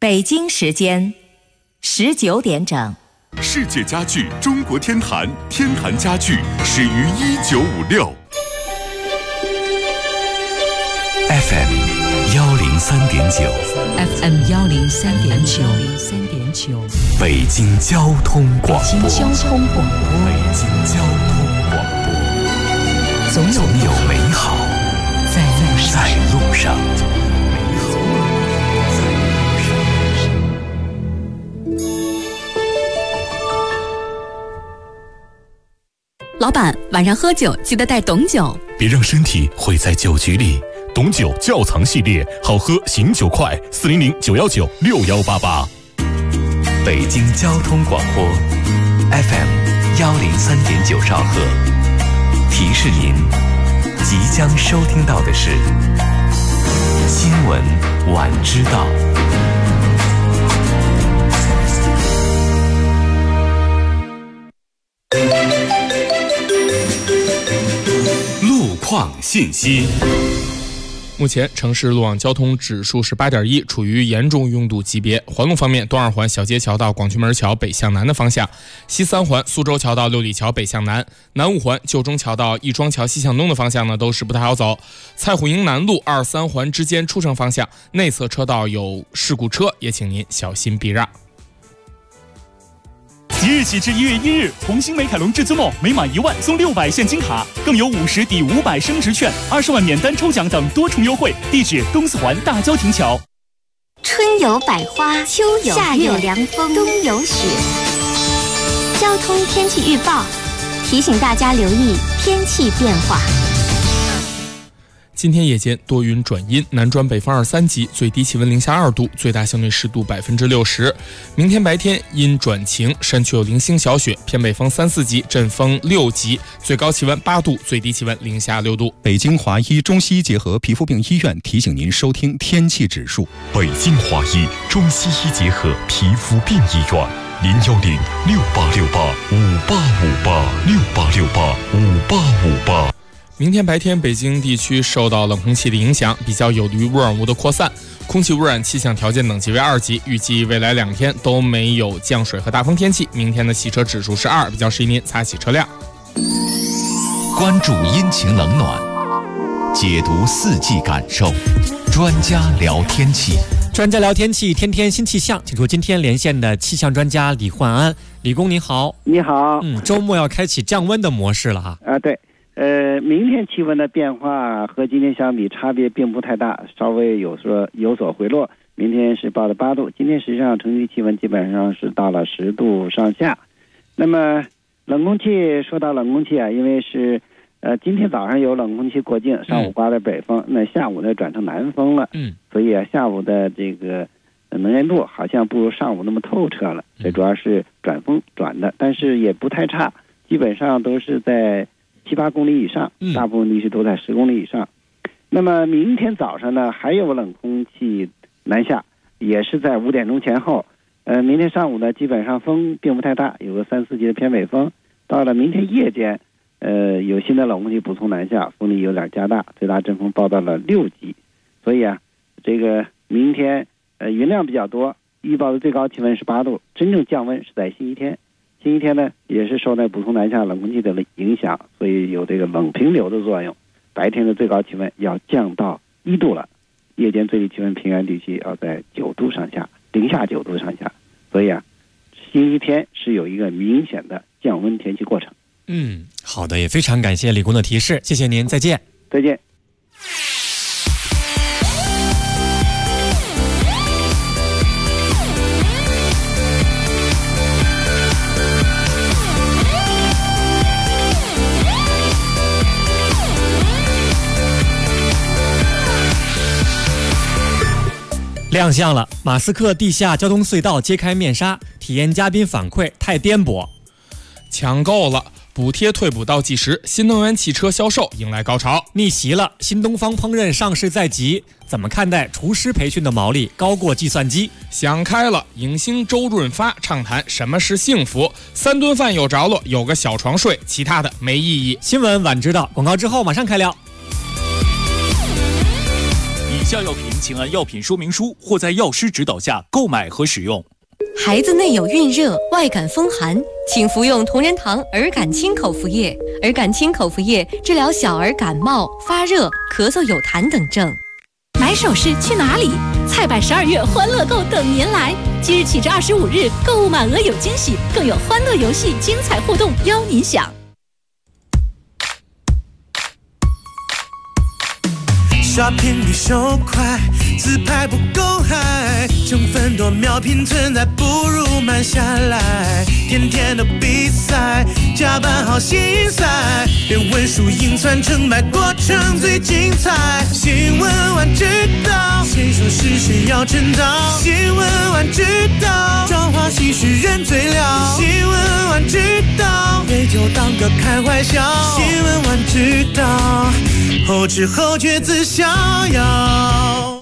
北京时间19点整。 世界家具中国天坛，天坛家具始于1956。 FM 103.9 FM 103.9 北京交通广播。 北京交通广播。 北京交通广播。总有美好在路上。 老板，晚上喝酒记得带董酒， 别让身体毁在酒局里。董酒窖藏系列，好喝醒酒快，400-919-6188。 北京交通广播 FM 103.9兆赫，提示您即将收听到的是新闻晚知道。 路况信息。 目前城市路网交通指数是8.1，处于严重拥堵级别。环路方面，东二环小街桥到广渠门桥北向南的方向，西三环苏州桥到六里桥北向南，南五环旧中桥到亦庄桥西向东的方向呢，都是不太好走。蔡虎营南路2、3环之间出城方向内侧车道有事故车，也请您小心避让。 即日起至1月1日，红星美凯龙至尊梦每满1万送600现金卡，更有50抵500升值券、20万免单抽奖等多重优惠。地址：东四环大郊亭桥。 春有百花，秋有夏有凉风，冬有雪。交通天气预报提醒大家留意天气变化。 今天夜间多云转阴，南转北风2、3级，最低气温零下2度，最大相对湿度60%。明天白天阴转晴，山区有零星小雪，偏北风3、4级，阵风6级，最高气温8度，最低气温零下6度。 北京华医中西医结合皮肤病医院提醒您收听天气指数。 北京华医中西医结合皮肤病医院，010-6868-5858，6868-5858。 明天白天，北京地区受到冷空气的影响，比较有利于污染物的扩散，空气污染气象条件等级为2级。预计未来2天都没有降水和大风天气。明天的汽车指数是2，比较适宜您擦洗车辆。 关注阴晴冷暖，解读四季感受，专家聊天气。 专家聊天气，天天新气象，请出今天连线的气象专家李焕安。李工您好。 你好。 周末要开启降温的模式了哈。 对。明天气温的变化和今天相比差别并不太大，稍微有所回落。明天是报的8度，今天实际上城区气温基本上是到了10度上下。那么冷空气，说到冷空气啊，因为是今天早上有冷空气过境，上午刮的北风，那下午呢转成南风了，所以啊下午的这个能见度好像不如上午那么透彻了，这主要是转风转的，但是也不太差，基本上都是在7、8公里以上，大部分地区都在10公里以上。那么明天早上呢，还有冷空气南下，也是在5点钟前后。明天上午呢，基本上风并不太大，有个3、4级的偏北风。到了明天夜间，有新的冷空气补充南下，风力有点加大，最大阵风报到了6级。所以啊，这个明天云量比较多，预报的最高气温是8度，真正降温是在星期天。星期天呢，也是受那补充南下冷空气的影响，所以有这个冷平流的作用。白天的最高气温要降到1度了，夜间最低气温平原地区要在9度上下，零下9度上下。所以啊，星期天是有一个明显的降温天气过程。 好的，也非常感谢李工的提示，谢谢您，再见。 再见。 亮相了，马斯克地下交通隧道揭开面纱，体验嘉宾反馈太颠簸。 抢购了，补贴退补倒计时，新能源汽车销售迎来高潮。 逆袭了，新东方烹饪上市在即，怎么看待厨师培训的毛利高过计算机？ 想开了，影星周润发畅谈什么是幸福，3顿饭有着落，有个小床睡，其他的没意义。 新闻晚知道，广告之后马上开聊。 以下药品请按药品说明书或在药师指导下购买和使用。 孩子内有孕热、外感风寒，请服用同仁堂儿感清口服液。儿感清口服液治疗小儿感冒、发热、咳嗽、有痰等症。 买首饰去哪里？菜百12月欢乐购等您来！即日起至25日，购物满额有惊喜，更有欢乐游戏、精彩互动邀您享。 刷屏率手快，自拍不够嗨，成分多秒拼存在，不如慢下来。天天的比赛，加班好心塞，连文书硬传成败，过程最精彩。新闻晚知道，谁说是谁要称道？新闻晚知道，朝花夕拾人最了。新闻晚知道，别就当个开怀笑。新闻晚知道，后知后觉自逍遥。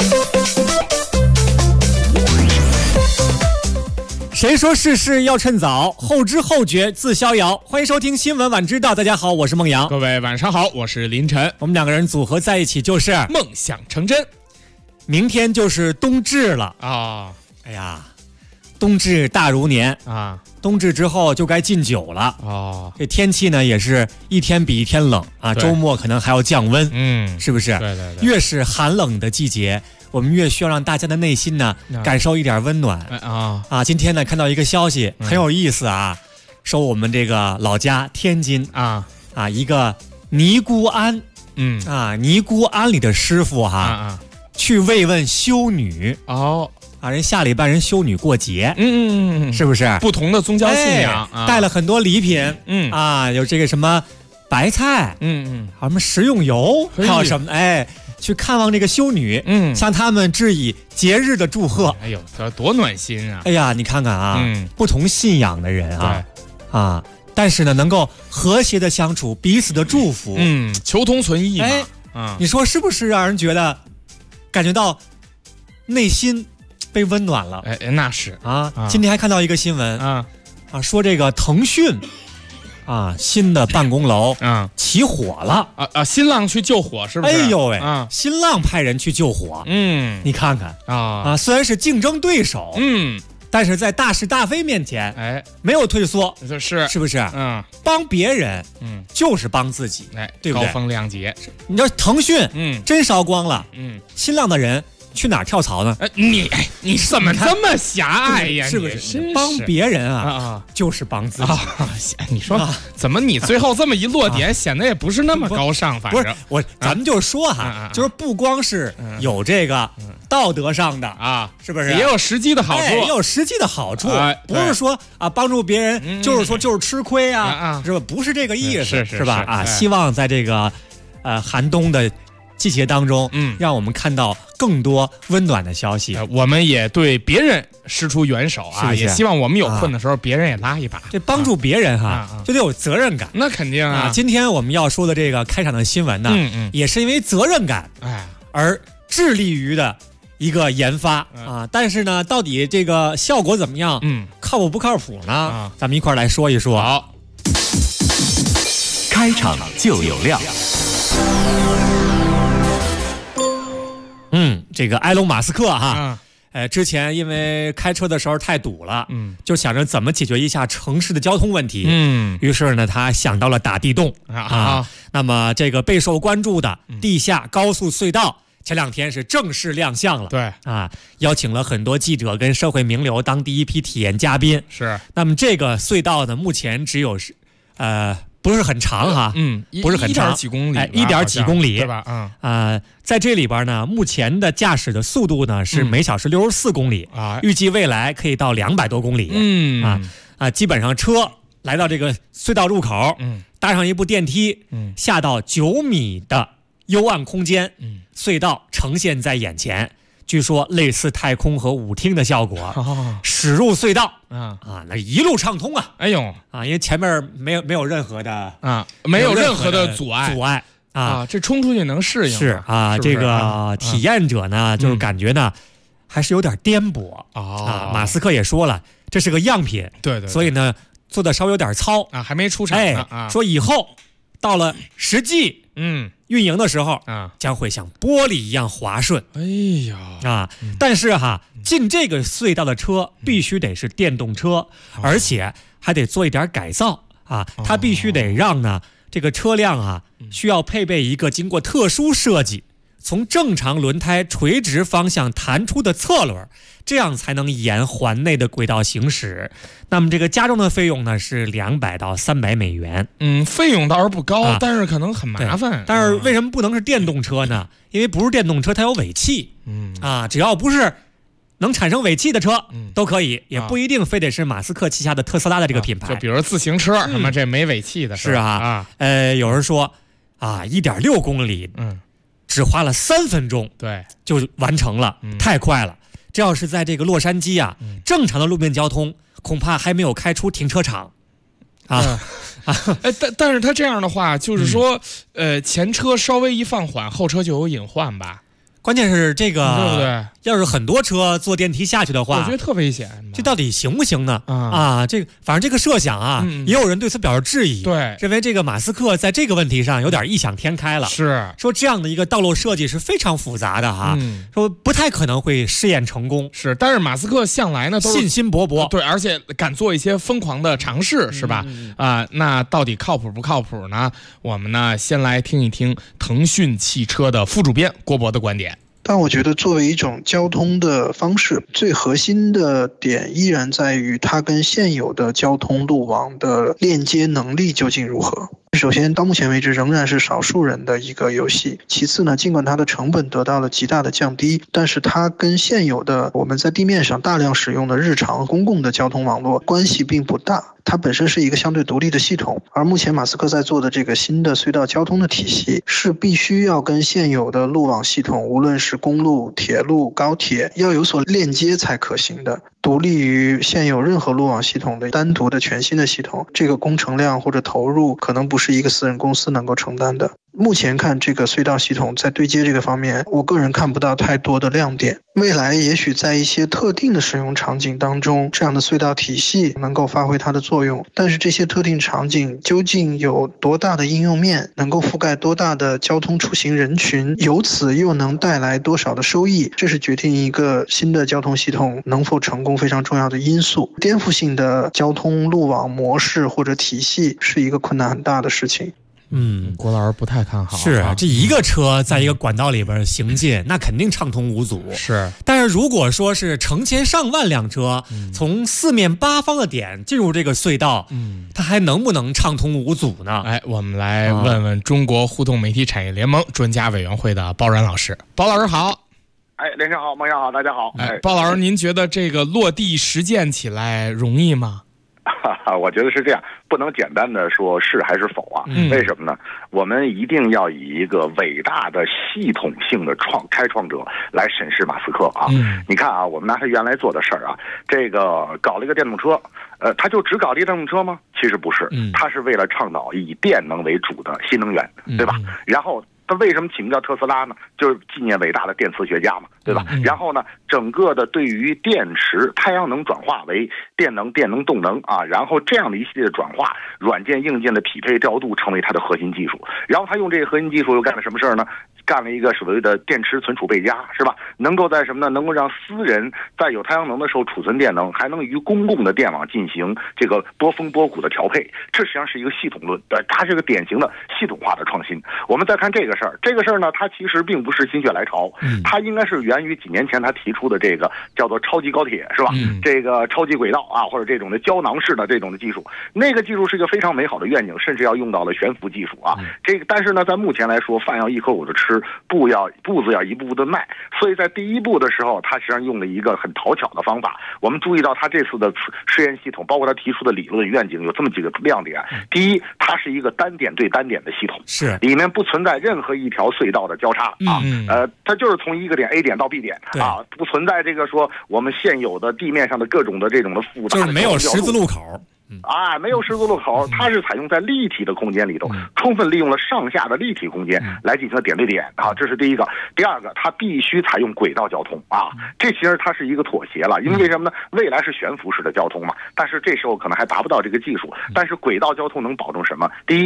谁说事事要趁早，后知后觉自逍遥。欢迎收听新闻晚知道，大家好，我是孟阳。 各位晚上好，我是林晨。 我们两个人组合在一起就是梦想成真。 明天就是冬至了啊！ 哎呀，冬至大如年啊！ 冬至之后就该禁酒了哦。 这天气呢也是一天比一天冷啊，周末可能还要降温，是不是？ 对对对。 越是寒冷的季节，我们越需要让大家的内心呢感受一点温暖啊！今天呢看到一个消息很有意思啊，说我们这个老家天津一个尼姑庵尼姑庵里的师傅去慰问修女人下礼拜人修女过节，是不是？ 不同的宗教信仰， 带了很多礼品，有这个什么白菜，还有什么食用油，还有什么去看望这个修女，向他们致以节日的祝贺。 哎呦，这多暖心啊！ 哎呀，你看看不同信仰的人但是呢，能够和谐的相处，彼此的祝福， 求同存异嘛。你说是不是让人感觉到内心被温暖了？ 那是今天还看到一个新闻说这个腾讯新的办公楼起火了新浪去救火是不是？ 哎呦喂新浪派人去救火，你看看虽然是竞争对手，但是在大是大非面前没有退缩，是不是？帮别人就是帮自己，对不对？ 高风亮节。 你知道腾讯真烧光了，新浪的人去哪儿跳槽呢？ 你怎么这么狭隘呀？ 是不是？帮别人就是帮自己。 你说怎么你最后这么一落点，显得也不是那么高尚？反正咱们就说就是不光是有这个道德上的是不是？ 也有实际的好处， 也有实际的好处，不是说帮助别人就是吃亏是吧？不是这个意思，是吧？希望在这个寒冬的季节当中，让我们看到更多温暖的消息。 我们也对别人伸出援手也希望我们有困的时候，别人也拉一把。 这帮助别人就得有责任感。 那肯定今天我们要说的这个开场的新闻呢，也是因为责任感而致力于的一个研发但是呢，到底这个效果怎么样？靠谱不靠谱呢？咱们一块儿来说一说。 好， 开场就有料。 这个埃隆·马斯克之前因为开车的时候太堵了，就想着怎么解决一下城市的交通问题，于是呢，他想到了打地洞那么这个备受关注的地下高速隧道，前2天是正式亮相了。 对邀请了很多记者跟社会名流当第一批体验嘉宾。 是， 那么这个隧道呢，目前只有不是很长不是很长，1.几公里， 对吧？ 在这里边呢，目前的驾驶的速度呢是每小时64公里预计未来可以到200多公里基本上车来到这个隧道入口，搭上一部电梯，下到9米的幽暗空间，隧道呈现在眼前。据说类似太空和舞厅的效果，驶入隧道那一路畅通哎呦因为前面没有任何的没有任何的阻碍这冲出去能适应是这个体验者呢就是感觉呢还是有点颠簸马斯克也说了，这是个样品， 对， 所以呢做的稍微有点糙还没出厂呢说以后到了实际运营的时候将会像玻璃一样滑顺。 哎呀但是进这个隧道的车必须得是电动车，而且还得做一点改造它必须得让呢这个车辆需要配备一个经过特殊设计，从正常轮胎垂直方向弹出的侧轮，这样才能沿环内的轨道行驶。那么这个加装的费用呢是200到300美元。 费用倒是不高，但是可能很麻烦。 但是为什么不能是电动车呢？因为不是电动车它有尾气。只要不是能产生尾气的车都可以，也不一定非得是马斯克旗下的特斯拉的这个品牌。 就比如自行车什么这没尾气的是有人说1.6公里只花了3分钟对就完成了，太快了。这要是在这个洛杉矶正常的路面交通恐怕还没有开出停车场但是他这样的话就是说前车稍微一放缓，后车就有隐患吧。 关键是这个对不对？ 要是很多车坐电梯下去的话， 我觉得特危险。 这到底行不行呢？这个反正这个设想也有人对此表示质疑， 对， 认为这个马斯克在这个问题上有点异想天开了， 是说这样的一个道路设计是非常复杂的说不太可能会试验成功。 是，但是马斯克向来呢都是信心勃勃， 对，而且敢做一些疯狂的尝试，是吧？那到底靠谱不靠谱呢？我们呢先来听一听腾讯汽车的副主编郭博的观点。 但我觉得作为一种交通的方式，最核心的点依然在于它跟现有的交通路网的链接能力究竟如何。首先到目前为止仍然是少数人的一个游戏，其次呢，尽管它的成本得到了极大的降低，但是它跟现有的我们在地面上大量使用的日常公共的交通网络关系并不大，它本身是一个相对独立的系统。而目前马斯克在做的这个新的隧道交通的体系是必须要跟现有的路网系统，无论是公路、铁路、高铁要有所链接才可行的，独立于现有任何路网系统的单独的全新的系统，这个工程量或者投入可能不是一个私人公司能够承担的。目前看这个隧道系统在对接这个方面，我个人看不到太多的亮点。未来也许在一些特定的使用场景当中，这样的隧道体系能够发挥它的作用，但是这些特定场景究竟有多大的应用面，能够覆盖多大的交通出行人群，由此又能带来多少的收益，这是决定一个新的交通系统能否成功非常重要的因素。颠覆性的交通路网模式或者体系是一个困难很大的事情。 郭老师不太看好。 是这一个车在一个管道里边行进，那肯定畅通无阻。 是， 但是如果说是成千上万辆车从四面八方的点进入这个隧道，它还能不能畅通无阻呢？ 我们来问问中国互动媒体产业联盟专家委员会的包然老师。包老师好。 连生好，孟阳好，大家好。 包老师，您觉得这个落地实践起来容易吗？ 我觉得是这样，不能简单的说是还是否啊？为什么呢？我们一定要以一个伟大的系统性的开创者来审视马斯克啊！你看啊，我们拿他原来做的事儿啊，这个搞了一个电动车，他就只搞这电动车吗？其实不是，他是为了倡导以电能为主的新能源，对吧？然后他为什么起名叫特斯拉呢？就是纪念伟大的电磁学家嘛，对吧？然后呢，整个的对于电池、太阳能转化为电能、动能啊，然后这样的一系列的转化，软件硬件的匹配调度成为它的核心技术。然后他用这个核心技术又干了什么事儿呢？干了一个所谓的电池存储备加，是吧？能够在什么呢？能够让私人在有太阳能的时候储存电能，还能与公共的电网进行这个波峰波谷的调配。这实际上是一个系统论，它是个典型的系统化的创新。我们再看这个事儿，这个事儿呢，它其实并不是心血来潮，它应该是源于几年前他提出的这个叫做超级高铁，是吧？这个超级轨道啊，或者这种的胶囊式的这种的技术，那个技术是一个非常美好的愿景，甚至要用到了悬浮技术啊。这个但是呢，在目前来说，饭要一口口的吃，步子要一步步的迈，所以在第一步的时候，他实际上用了一个很讨巧的方法。我们注意到他这次的实验系统，包括他提出的理论愿景，有这么几个亮点。第一，它是一个单点对单点的系统， 是里面不存在任何一条隧道的交叉啊，它就是从一个点 A 点到 B 点啊，不存在这个说我们现有的地面上的各种的这种的复杂的， 就是没有十字路口。 没有十字路口，它是采用在立体的空间里头，充分利用了上下的立体空间来进行点对点啊，这是第一个。第二个，它必须采用轨道交通啊，这其实它是一个妥协了，因为什么呢？未来是悬浮式的交通嘛，但是这时候可能还达不到这个技术，但是轨道交通能保证什么？第一，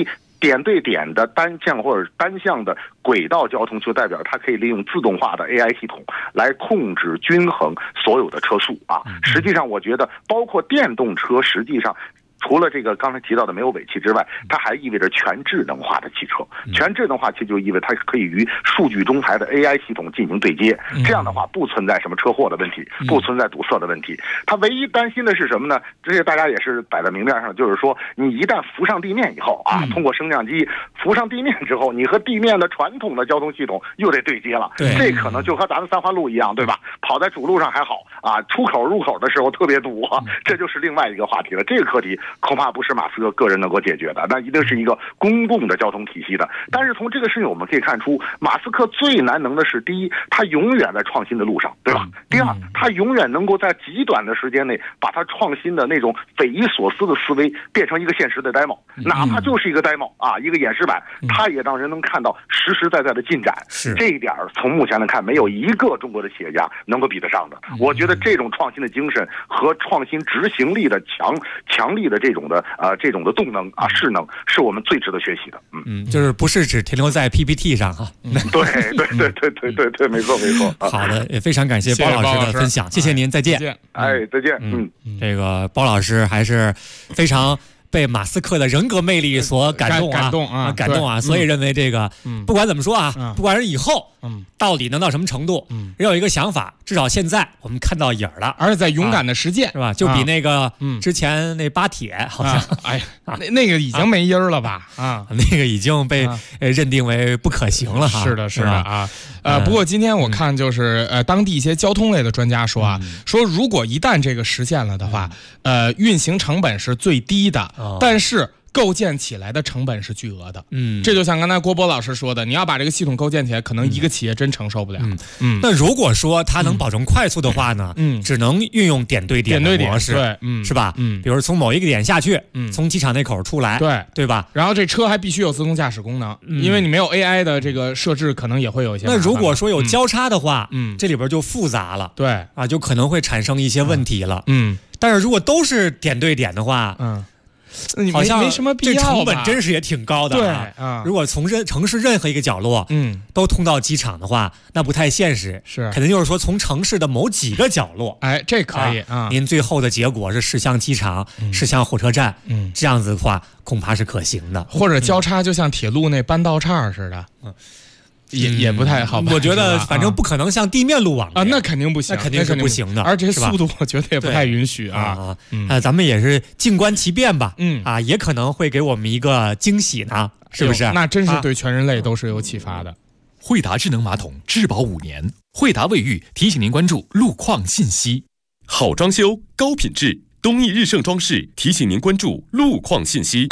点对点的单向或者单向的轨道交通，就代表它可以利用自动化的 AI 系统来控制均衡所有的车速啊。实际上，我觉得包括电动车，实际上除了这个刚才提到的没有尾气之外，它还意味着全智能化的汽车。全智能化其实就意味着它可以与数据中台的 AI 系统进行对接，这样的话不存在什么车祸的问题，不存在堵塞的问题。它唯一担心的是什么呢？这些大家也是摆在明面上，就是说你一旦浮上地面以后啊，通过升降机浮上地面之后，你和地面的传统的交通系统又得对接了。这可能就和咱们三环路一样，对吧？跑在主路上还好啊，出口入口的时候特别堵啊，这就是另外一个话题了。这个课题恐怕不是马斯克个人能够解决的，那一定是一个公共的交通体系的。但是从这个事情我们可以看出，马斯克最难能的是，第一，他永远在创新的路上，对吧？第二，他永远能够在极短的时间内把他创新的那种匪夷所思的思维变成一个现实的 demo， 哪怕就是一个 demo 啊，一个演示版，他也让人能看到实实在在的进展。这一点从目前来看，没有一个中国的企业家能够比得上的。我觉得这种创新的精神和创新执行力的强力的这种的动能啊势能，是我们最值得学习的。 就是不是只停留在 PPT 上哈。 对，没错。 好的，也非常感谢包老师的分享，谢谢您，再见。 再见。 这个包老师还是非常被马斯克的人格魅力所感动啊，所以认为这个不管怎么说啊，不管是以后到底能到什么程度，人有一个想法，至少现在我们看到影了， 而且在勇敢的实践， 是吧？就比那个之前那巴铁好像， 那个已经没音儿了吧？ 那个已经被认定为不可行了哈。 是的啊。不过今天我看就是当地一些交通类的专家说啊，说如果一旦这个实现了的话，运行成本是最低的，但是构建起来的成本是巨额的。这就像刚才郭波老师说的，你要把这个系统构建起来，可能一个企业真承受不了。 那如果说它能保证快速的话呢，只能运用点对点的模式， 对， 是吧？比如从某一个点下去，从机场那口出来，对吧？ 然后这车还必须有自动驾驶功能，因为你没有 AI 的这个设置，可能也会有一些。 那如果说有交叉的话，这里边就复杂了， 对啊，就可能会产生一些问题了。但是如果都是点对点的话，好像没什么必要吧， 这成本真是也挺高的。 对， 如果从城市任何一个角落，都通到机场的话，那不太现实。 是， 肯定就是说从城市的某几个角落， 这可以您最后的结果是驶向机场，驶向火车站，这样子的话恐怕是可行的。 或者交叉，就像铁路那搬道岔似的，也不太好吧。 我觉得反正不可能像地面路网啊，那肯定不行， 那肯定是不行的。 而且速度我觉得也不太允许啊。 咱们也是静观其变吧。也可能会给我们一个惊喜呢，是不是？ 那真是对全人类都是有启发的。 惠达智能马桶质保5年，惠达卫浴提醒您关注路况信息。好装修，高品质，东义日盛装饰提醒您关注路况信息。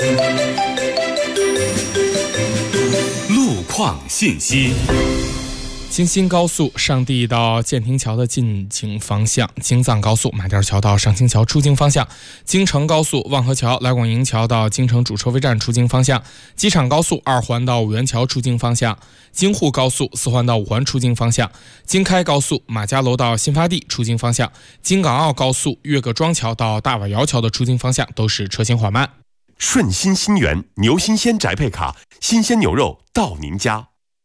路况信息。 京新高速上地到建亭桥的进京方向，京藏高速马甸桥到上清桥出京方向，京承高速望河桥来广营桥到京承主车位站出京方向，机场高速2环到五元桥出京方向，京沪高速4环到5环出京方向，京开高速马家楼到新发地出京方向，京港澳高速岳各庄桥到大瓦窑桥的出京方向都是车行缓慢。 顺心新源牛新鲜宅配卡，新鲜牛肉到您家。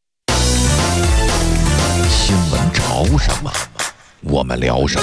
新闻潮什么，我们聊什么。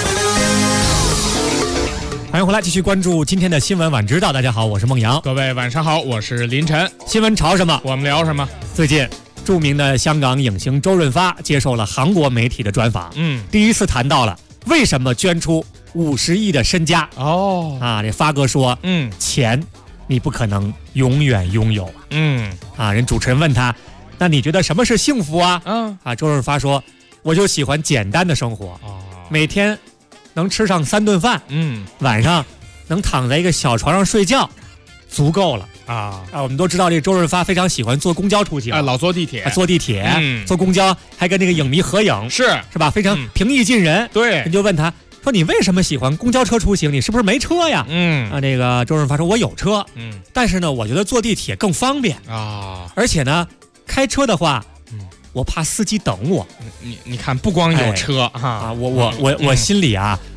欢迎回来，继续关注今天的新闻晚知道。大家好，我是孟阳。 各位晚上好，我是林晨。 新闻潮什么， 我们聊什么。 最近著名的香港影星周润发接受了韩国媒体的专访，第一次谈到了为什么捐出50亿的身家。这发哥说，钱你不可能永远拥有。人主持人问他，那你觉得什么是幸福啊？周润发说，我就喜欢简单的生活，每天能吃上3顿饭，晚上能躺在一个小床上睡觉，足够了我们都知道这个周润发非常喜欢坐公交出行， 老坐地铁， 坐公交还跟这个影迷合影，是吧？非常平易近人。 对， 人就问他说，你为什么喜欢公交车出行？你是不是没车呀？这个周润发说，我有车，但是呢，我觉得坐地铁更方便而且呢，开车的话，我怕司机等我。 你看，不光有车我心里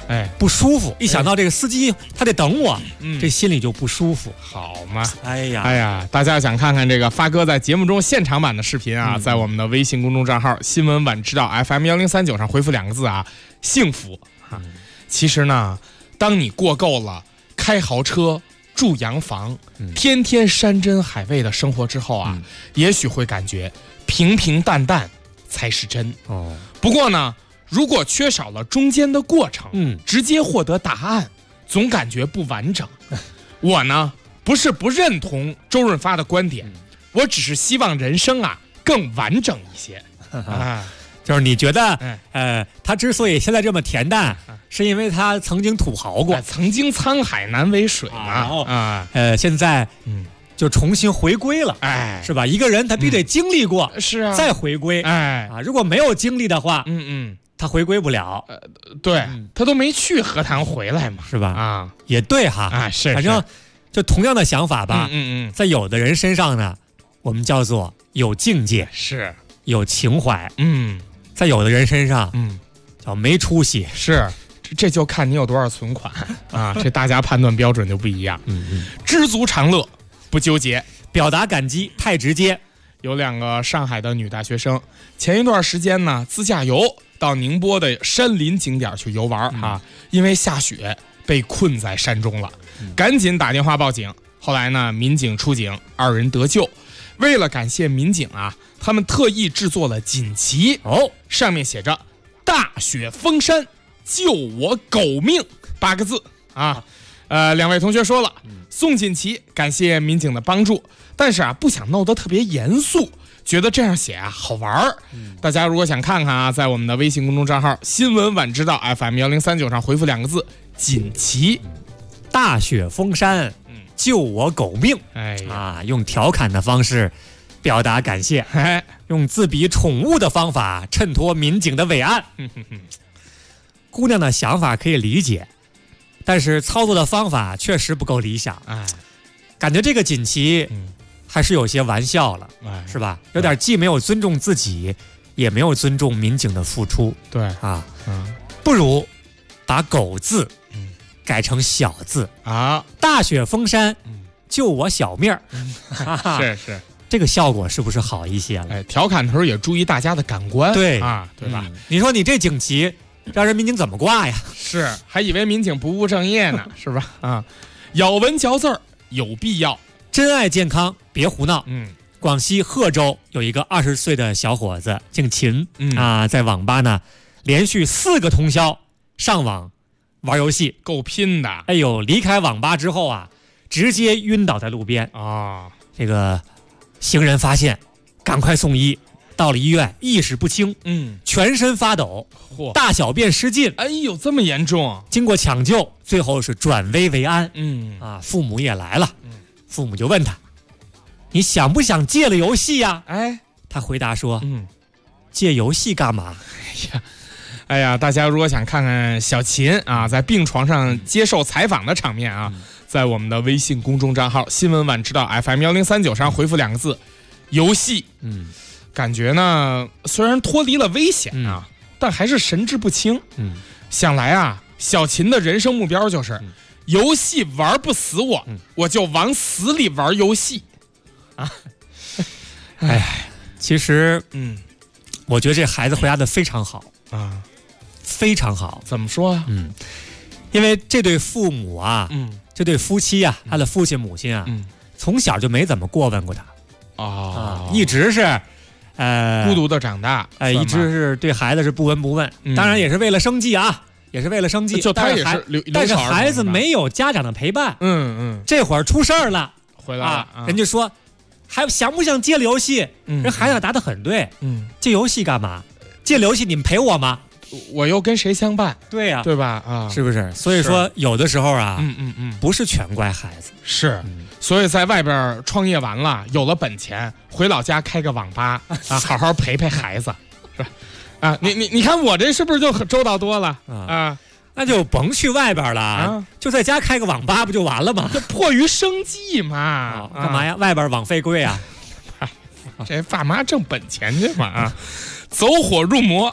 不舒服。一想到这个司机他得等我，这心里就不舒服。 好嘛， 哎呀， 大家想看看这个发哥在节目中现场版的视频啊，在我们的微信公众账号新闻晚知道 FM1039上回复2个字啊，幸福啊。其实呢，当你过够了开豪车、住洋房、天天山珍海味的生活之后啊，也许会感觉平平淡淡才是真。不过呢，如果缺少了中间的过程，直接获得答案，总感觉不完整。我呢，不是不认同周润发的观点，我只是希望人生啊更完整一些。 就是你觉得，他之所以现在这么恬淡，是因为他曾经土豪过， 曾经沧海难为水嘛。 现在就重新回归了，是吧？一个人他必须得经历过， 是啊， 再回归，如果没有经历的话，他回归不了。 对，他都没去，何谈回来嘛， 是吧？也对哈， 是， 反正就同样的想法吧，在有的人身上呢，我们叫做有境界， 是有情怀，在有的人身上，叫没出息， 是，这就看你有多少存款啊，这大家判断标准就不一样。知足常乐，不纠结， 表达感激太直接。 有2个上海的女大学生，前一段时间呢，自驾游到宁波的山林景点去游玩啊，因为下雪被困在山中了，赶紧打电话报警。后来呢，民警出警，2人得救。为了感谢民警啊，他们特意制作了锦旗，上面写着“大雪封山，救我狗命”8个字啊。2位同学说了，送锦旗感谢民警的帮助，但是啊，不想弄得特别严肃，觉得这样写啊好玩。大家如果想看看啊，在我们的微信公众账号新闻晚知道 FM1039上回复2个字锦旗， 大雪封山，救我狗命。用调侃的方式表达感谢，用自比宠物的方法衬托民警的伟岸。姑娘的想法可以理解，但是操作的方法确实不够理想。感觉这个锦旗还是有些玩笑了，是吧？有点既没有尊重自己，也没有尊重民警的付出。 对啊，不如把狗字改成小字啊， 大雪封山，救我小命儿。 是， 这个效果是不是好一些了？ 调侃头也注意大家的感官， 对啊，对吧？ 你说你这锦旗让人民警怎么挂呀？ 是，还以为民警不务正业呢，是吧？啊，咬文嚼字儿有必要， 珍爱健康，别胡闹。广西贺州有一个20岁的小伙子姓秦，在网吧呢连续4个通宵上网玩游戏， 够拼的。 哎呦，离开网吧之后啊，直接晕倒在路边啊！ 这个行人发现，赶快送医。到了医院，意识不清，全身发抖，大小便失禁。 哎呦，这么严重！ 经过抢救，最后是转危为安。父母也来了，父母就问他：“你想不想戒了游戏呀？”他回答说：“戒游戏干嘛？” 哎呀，大家如果想看看小秦啊在病床上接受采访的场面啊，在我们的微信公众账号新闻晚知道 FM1039上回复2个字游戏。感觉呢虽然脱离了危险啊，但还是神志不清。想来啊，小秦的人生目标就是游戏玩不死我，我就往死里玩游戏啊。 哎，其实我觉得这孩子回答的非常好啊， 非常好。 怎么说啊？ 因为这对父母啊，这对夫妻啊，他的父亲母亲啊，从小就没怎么过问过他一直是孤独的长大， 一直是对孩子是不闻不问。当然也是为了生计啊，也是为了生计。 就他也是但是孩子没有家长的陪伴。这会儿出事儿了， 回来了， 人家说还想不想戒了游戏？人孩子答得很对，戒游戏干嘛？戒了游戏你们陪我吗？ 我又跟谁相伴？ 对呀， 对吧？啊， 是不是？所以说有的时候啊，不是全怪孩子， 是。所以在外边创业完了，有了本钱，回老家开个网吧啊，好好陪陪孩子，是吧？啊，你看我这是不是就周到多了啊？ 那就甭去外边了，就在家开个网吧不就完了吗？ 这迫于生计嘛， 干嘛呀？外边网费贵啊， 这爸妈挣本钱去嘛啊！走火入魔，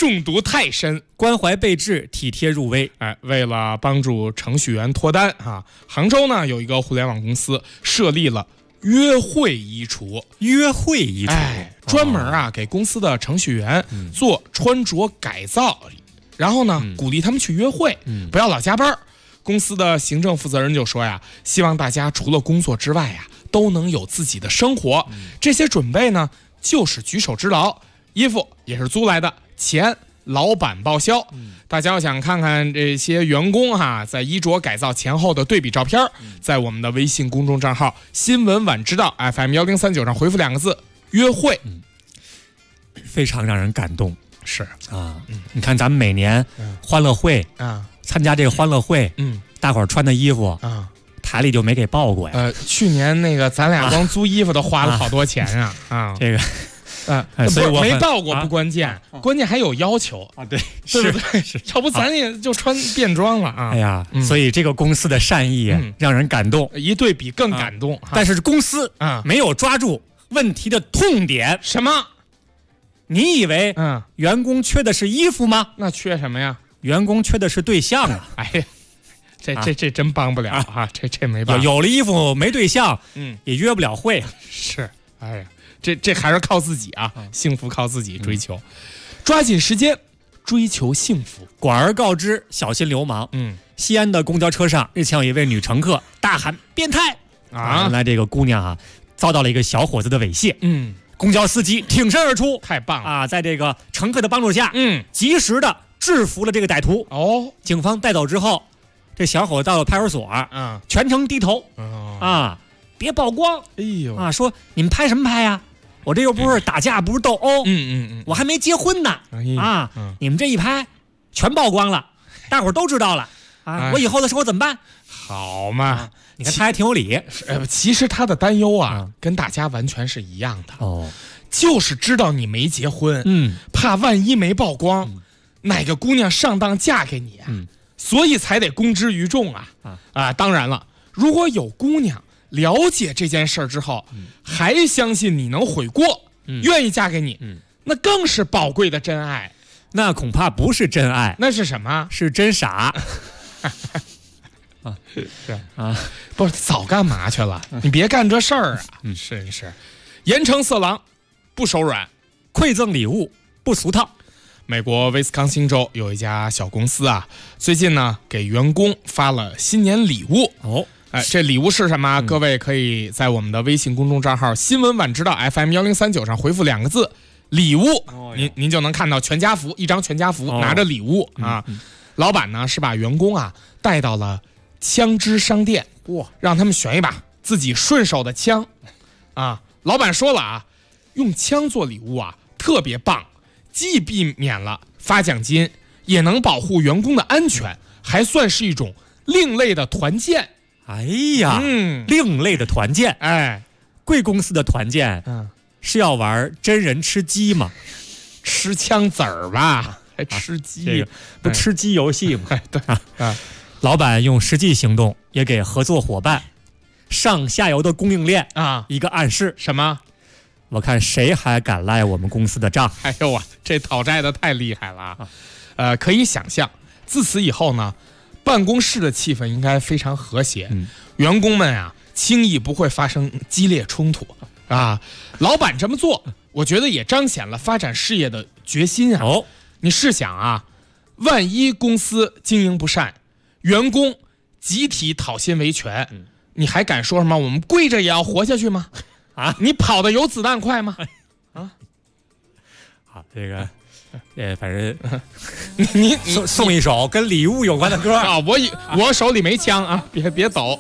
中毒太深， 关怀备至，体贴入微。 为了帮助程序员脱单啊，杭州呢有一个互联网公司设立了约会衣橱。 约会衣橱， 专门给公司的程序员做穿着改造，然后呢鼓励他们去约会，不要老加班。公司的行政负责人就说呀，希望大家除了工作之外呀，都能有自己的生活。这些准备呢，就是举手之劳，衣服也是租来的，钱老板报销。大家要想看看这些员工在衣着改造前后的对比照片，在我们的微信公众账号新闻晚知道 FM1039 上回复2个字约会， 非常让人感动。 是啊，你看咱们每年欢乐会参加这个欢乐会，大伙儿穿的衣服台里就没给报过呀。 去年那个咱俩光租衣服都花了好多钱啊。 这个所以我没报过不关键，关键还有要求对， 对不对？要不咱也就穿便装了啊。 哎呀，所以这个公司的善意让人感动， 一对比更感动。 但是公司没有抓住问题的痛点。 什么？ 你以为员工缺的是衣服吗？ 那缺什么呀？ 员工缺的是对象啊！ 哎呀，这真帮不了啊！这没办法。 有了衣服没对象，也约不了会。 是，哎呀，这还是靠自己啊！幸福靠自己追求，抓紧时间追求幸福。 广而告之，小心流氓。西安的公交车上，日前有一位女乘客大喊“变态”原来这个姑娘遭到了一个小伙子的猥亵。公交司机挺身而出， 太棒了在这个乘客的帮助下，及时的制服了这个歹徒。警方带走之后，这小伙子到了派出所，全程低头，别曝光。 哎呦说你们拍什么拍呀？我这又不是打架，不是斗殴，我还没结婚呢。你们这一拍，全曝光了，大伙儿都知道了我以后的生活怎么办？ 好嘛。 你看他还挺有理。 其实他的担忧跟大家完全是一样的。就是知道你没结婚，怕万一没曝光，哪个姑娘上当嫁给你所以才得公之于众当然了，如果有姑娘了解这件事之后，还相信你能悔过，愿意嫁给你，那更是宝贵的真爱。 那恐怕不是真爱， 那是什么？ 是真傻。 不是早干嘛去了？你别干这事儿是，严惩色狼，不手软， 馈赠礼物不俗套。 美国威斯康星州有一家小公司最近呢给员工发了新年礼物。这礼物是什么？各位可以在我们的微信公众账号新闻晚知道 FM1039 上回复2个字礼物，您就能看到全家福，一张全家福，拿着礼物老板呢是把员工带到了枪支商店，让他们选一把自己顺手的枪老板说了用枪做礼物特别棒，既避免了发奖金，也能保护员工的安全，还算是一种另类的团建。 哎呀，另类的团建。贵公司的团建是要玩真人吃鸡吗？ 吃枪子儿吧，还吃鸡， 这个不吃鸡游戏吗？ 对老板用实际行动也给合作伙伴上下游的供应链一个暗示。 什么？ 我看谁还敢赖我们公司的账？ 哎呦这讨债的太厉害了可以想象，自此以后呢，办公室的气氛应该非常和谐，员工们轻易不会发生激烈冲突老板这么做，我觉得也彰显了发展事业的决心你试想万一公司经营不善，员工集体讨薪维权，你还敢说什么我们跪着也要活下去吗？你跑得有子弹快吗？ 好，这个反正你送一首跟礼物有关的歌我手里没枪别抖。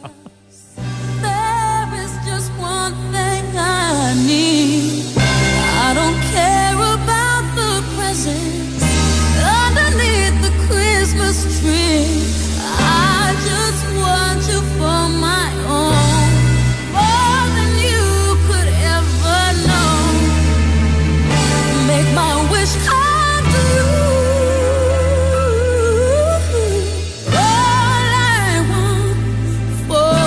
I don't care about the presents underneath the Christmas tree. I just want you for my own, more than you could ever know. Make my wish come true. All I want for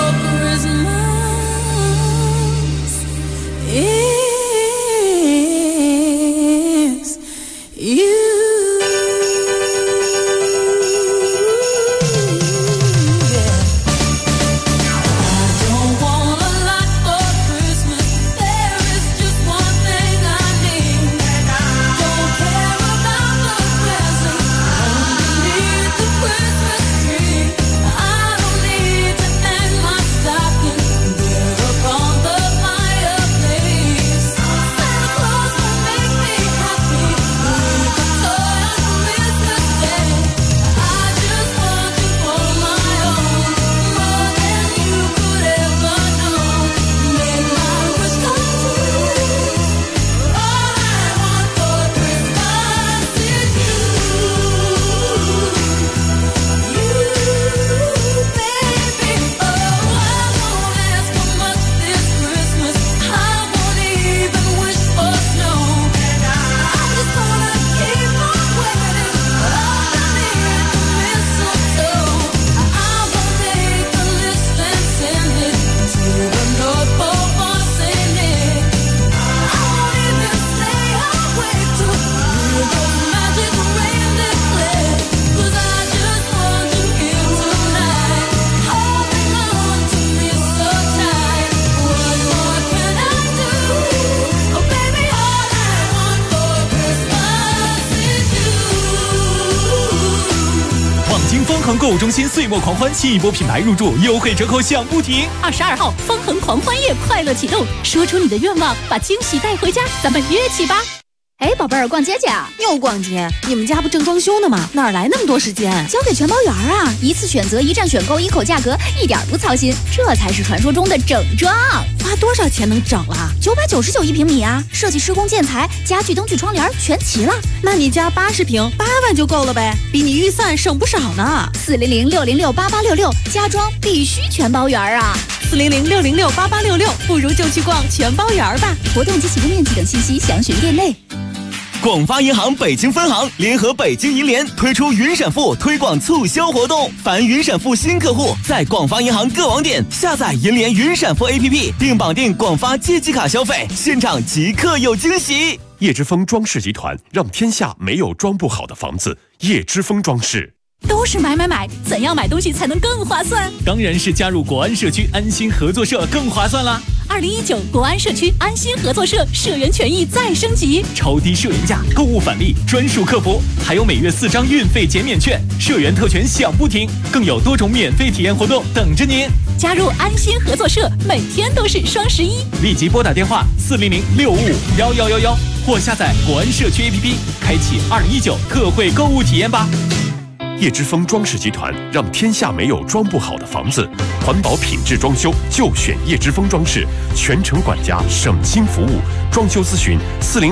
恒购物中心岁末狂欢，新一波品牌入驻，优惠折扣响不停。 22号，方恒狂欢夜快乐启动，说出你的愿望，把惊喜带回家，咱们约起吧。 哎，宝贝儿，逛街去啊？ 又逛街？你们家不正装修呢吗？哪来那么多时间？ 交给全包园啊！一次选择，一站选购，一口价格，一点不操心，这才是传说中的整装。 花多少钱能整了 ？999一平米啊！设计、施工、建材、家具、灯具、窗帘全齐了。 那你家80平，8万就够了呗，比你预算省不少呢。 400-606-8866，家装必须全包园啊 ！400-606-8866，不如就去逛全包园吧。 活动及起步面积等信息详询店内。 广发银行北京分行联合北京银联推出云闪付推广促销活动，凡云闪付新客户在广发银行各网点下载银联云闪付 APP， 并绑定广发借记卡消费，现场即刻有惊喜。 叶之峰装饰集团，让天下没有装不好的房子。叶之峰装饰。 都是买，怎样买东西才能更划算？ 当然是加入国安社区安心合作社更划算啦 ！2019国安社区安心合作社社员权益再升级， 超低社员价、购物返利、专属客服，还有每月4张运费减免券，社员特权享不停，更有多种免费体验活动等着您。 加入安心合作社，每天都是双11。 立即拨打电话400-655-1111，或下载国安社区 APP， 开启2019特惠购物体验吧。 叶之峰装饰集团，让天下没有装不好的房子。环保品质装修就选叶之峰装饰，全程管家，省心服务。装修咨询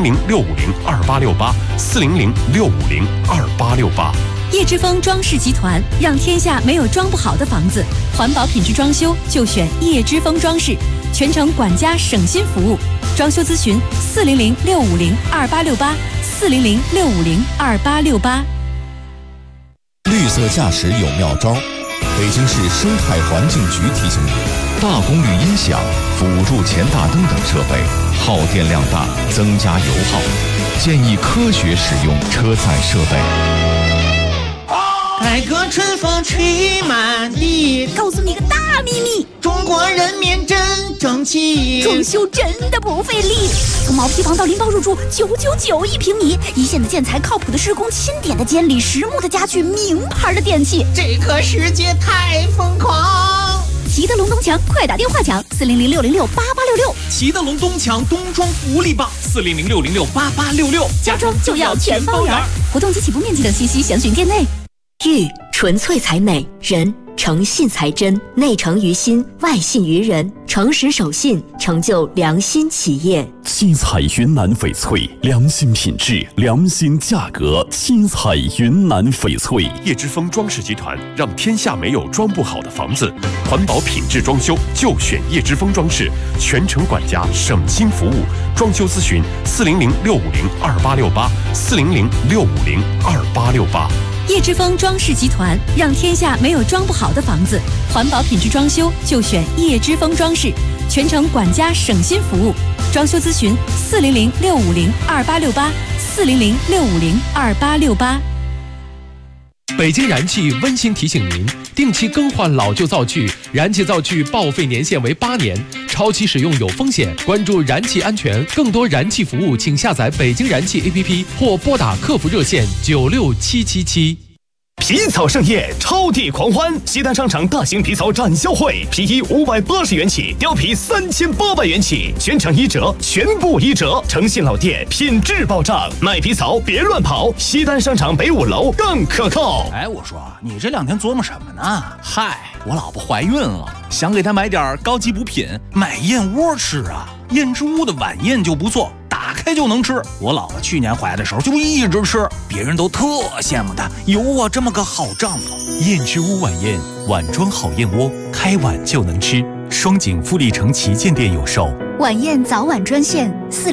400-650-2868，400-650-2868。 叶之峰装饰集团，让天下没有装不好的房子。环保品质装修就选叶之峰装饰，全程管家，省心服务。装修咨询400-650-2868，400-650-2868。 绿色驾驶有妙招，北京市生态环境局提醒你：大功率音响、辅助前大灯等设备耗电量大，增加油耗，建议科学使用车载设备。 改革春风吹满地， 告诉你个大秘密， 中国人民真争气， 装修真的不费力。从毛坯房到拎包入住，999一平米，一线的建材，靠谱的施工，钦点的监理，实木的家具，名牌的电器， 这个世界太疯狂。 齐德龙东墙，快打电话抢400-606-8866。 齐德龙东墙冬装福利棒，400-606-8866， 家装就要全包圆。活动及起步面积等信息详询店内。 玉纯粹才美，人诚信才真，内诚于心，外信于人，诚实守信，成就良心企业。 七彩云南翡翠，良心品质，良心价格。七彩云南翡翠。 叶之峰装饰集团，让天下没有装不好的房子。环保品质装修就选叶之峰装饰，全程管家，省心服务。装修咨询400-650-2868，400-650-2868。 叶之峰装饰集团，让天下没有装不好的房子。环保品质装修就选叶之峰装饰，全程管家，省心服务。装修咨询400-650-2868，400-650-2868。 北京燃气温馨提醒您，定期更换老旧灶具，燃气灶具报废年限为8年，超期使用有风险。关注燃气安全，更多燃气服务，请下载北京燃气 APP 或拨打客服热线96777。 皮草盛宴，超地狂欢！西单商场大型皮草展销会，皮衣580元起，貂皮3800元起，全场1折，全部1折，诚信老店，品质保障。买皮草别乱跑，西单商场北5楼更可靠。 哎，我说你这2天琢磨什么呢？嗨，我老婆怀孕了，想给她买点高级补品，买燕窝吃啊。燕之屋的晚宴就不错，打开就能吃。我老婆去年怀的时候就一直吃，别人都特羡慕她有我这么个好丈夫。 燕之屋晚宴，碗装好燕窝，开碗就能吃。双井富力城旗舰店有售。 晚宴早晚专线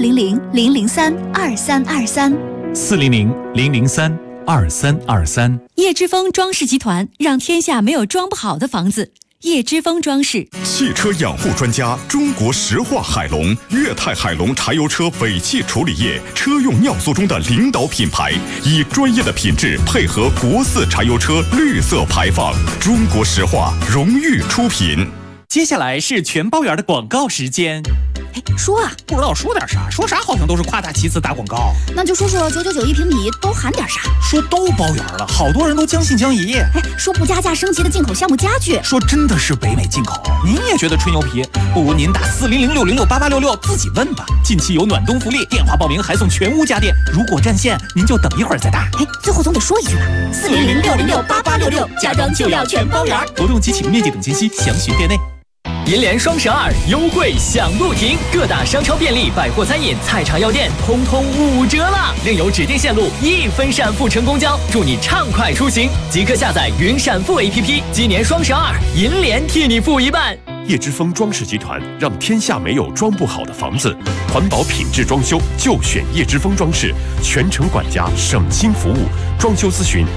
400-003-2323，400-003-2323。 叶之峰装饰集团，让天下没有装不好的房子。叶之峰装饰， 汽车养护专家，中国石化海龙、粤泰海龙柴油车尾气处理液车用尿素中的领导品牌，以专业的品质配合国4柴油车绿色排放，中国石化荣誉出品。 接下来是全包圆的广告时间。 说啊， 不知道说点啥，说啥好像都是夸大其词打广告。 那就说999一平米都含点啥？ 说都包圆了，好多人都将信将疑。 说不加价升级的进口项目家具， 说真的是北美进口。您也觉得吹牛皮？不如您打40060688866自己问吧。近期有暖冬福利，电话报名还送全屋家电。如果占线，您就等一会儿再打。 最后总得说一句吧，40060688866，家装就要全包圆。 活动激情，面积等信息详询店内。 银联双12优惠享不停，各大商超、便利、百货、餐饮、菜场药店通通5折啦！另有指定线路1分闪付乘公交，祝你畅快出行！即刻下载云闪付 APP， 今年双12，银联替你付一半。 叶之峰装饰集团让天下没有装不好的房子，环保品质装修就选叶之峰装饰，全程管家，省心服务。装修咨询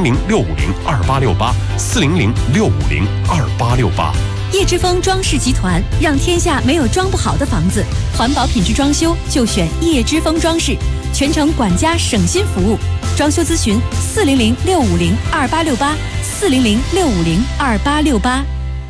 400-650-2868，400-650-2868。 叶之峰装饰集团让天下没有装不好的房子，环保品质装修就选叶之峰装饰，全程管家省心服务。装修咨询400-650-2868，400-650-2868。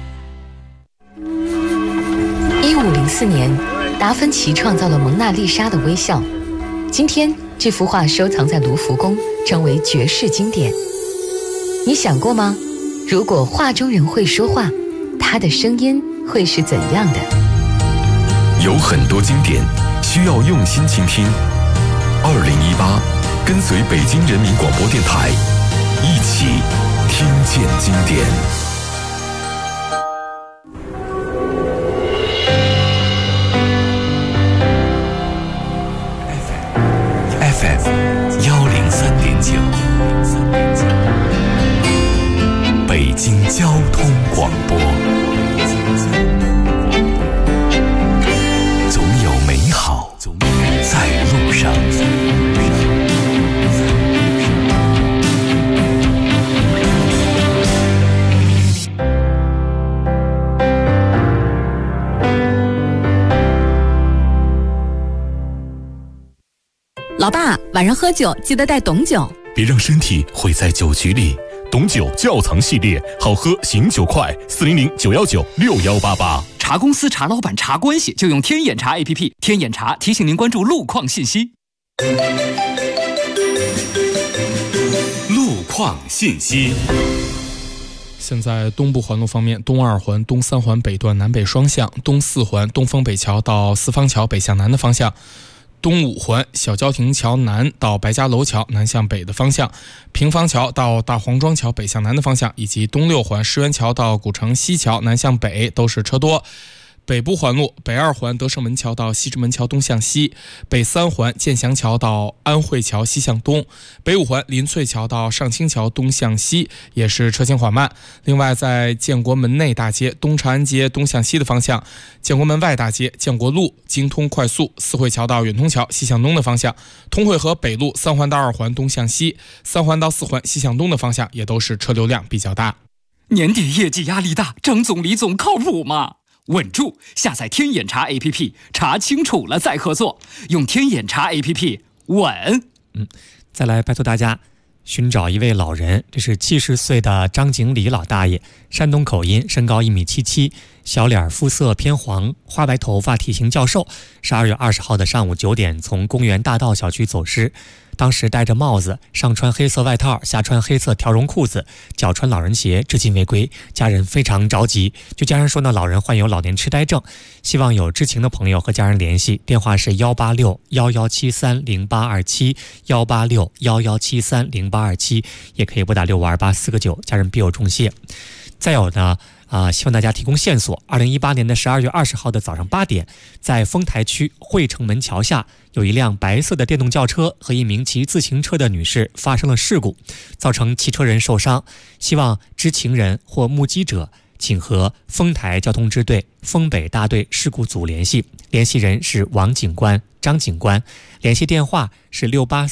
1504年，达芬奇创造了蒙娜丽莎的微笑。今天，这幅画收藏在卢浮宫，成为绝世经典。你想过吗？如果画中人会说话，他的声音会是怎样的？ 有很多经典需要用心倾听。2018，跟随北京人民广播电台，一起听见经典。FM 103.9，北京交通广播。总有美好在路上。 老爸，晚上喝酒记得带董酒， 别让身体毁在酒局里。董酒窖藏系列，好喝醒酒快，400-919-6188。 茶公司、茶老板、茶关系，就用天眼茶 APP。天眼茶提醒您关注路况信息。 路况信息。 现在东部环路方面，东2环、东3环北段南北双向，东4环东风北桥到四方桥北向南的方向，东5环小郊亭桥南到白家楼桥南向北的方向，平房桥到大黄庄桥北向南的方向，以及东6环石园桥到古城西桥南向北都是车多。北部环路，北2环德胜门桥到西直门桥东向西，北3环建祥桥到安慧桥西向东，北5环林翠桥到上清桥东向西也是车行缓慢。另外，在建国门内大街、东长安街东向西的方向，建国门外大街、建国路、京通快速、四惠桥到远通桥西向东的方向，通惠河北路3环到2环东向西、3环到4环西向东的方向也都是车流量比较大。 年底业绩压力大，张总李总靠谱吗？稳住！下载天眼查 APP， 查清楚了再合作。用天眼查 APP， 稳。 再来拜托大家寻找一位老人，这是70岁的张景礼老大爷，山东口音，身高1.77米，小脸肤色偏黄，花白头发，体型较瘦。12月20号的上午9点从公园大道小区走失，当时戴着帽子，上穿黑色外套，下穿黑色条绒裤子，脚穿老人鞋，至今未归。家人非常着急，据家人说呢，老人患有老年痴呆症，希望有知情的朋友和家人联系，电话是186-1173-0827，186-1173-0827，也可以拨打6528-4个9，家人必有重谢。再有呢，希望大家提供线索。2018年的12月20号的早上8点，在丰台区汇城门桥下，有一辆白色的电动轿车和一名骑自行车的女士发生了事故，造成骑车人受伤。希望知情人或目击者请和丰台交通支队丰北大队事故组联系，联系人是王警官、张警官，联系电话是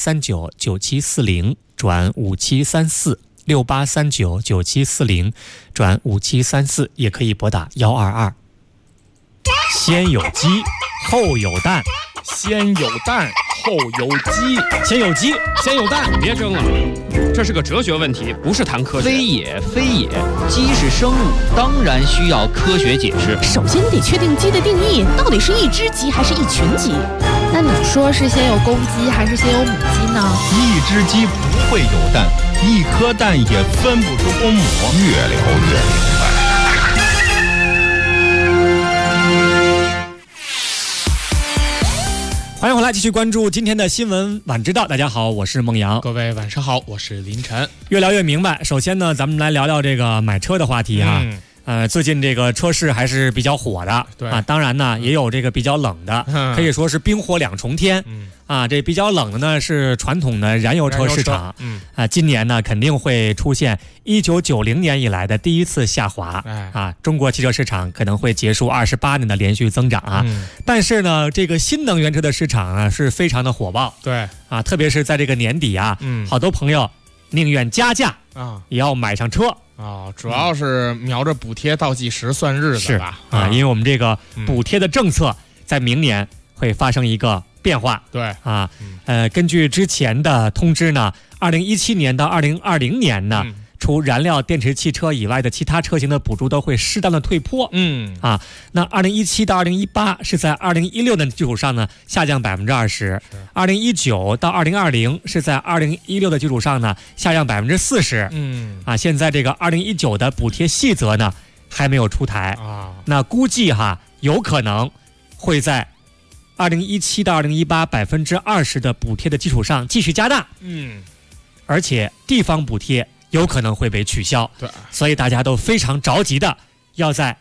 6839-9740-5734，6839-9740-5734，也可以拨打122。先有鸡，后有蛋， 先有蛋， 后有鸡， 先有鸡， 先有蛋。 别争了，这是个哲学问题，不是谈科学。 非也，非也，鸡是生物，当然需要科学解释。 首先得确定鸡的定义，到底是一只鸡还是一群鸡？ 那你说是先有公鸡还是先有母鸡呢？ 一只鸡不会有蛋，一颗蛋也分不出公母。 越聊越明白。 欢迎回来，继续关注今天的新闻晚知道。大家好，我是孟阳。 各位晚上好，我是林晨。 越聊越明白。首先呢，咱们来聊聊这个买车的话题哈。最近这个车市还是比较火的， 对啊，当然呢，也有这个比较冷的，可以说是冰火两重天。啊，这比较冷的呢是传统的燃油车市场，今年呢肯定会出现1990年以来的第一次下滑，啊，中国汽车市场可能会结束28年的连续增长啊。但是呢，这个新能源车的市场啊是非常的火爆， 对啊，特别是在这个年底啊，好多朋友宁愿加价啊，也要买上车。 主要是瞄着补贴倒计时算日子吧， 啊，因为我们这个补贴的政策在明年会发生一个变化， 对啊，根据之前的通知呢，2017年到2020年呢，除燃料电池汽车以外的其他车型的补助都会适当的退坡，那2017到2018是在2016的基础上呢下降20%，2019到2020是在2016的基础上呢下降40%，啊，现在这个2019的补贴细则呢还没有出台啊，那估计哈有可能会在2017到2018 20%的补贴的基础上继续加大，而且地方补贴有可能会被取消， 对， 所以大家都非常着急的要在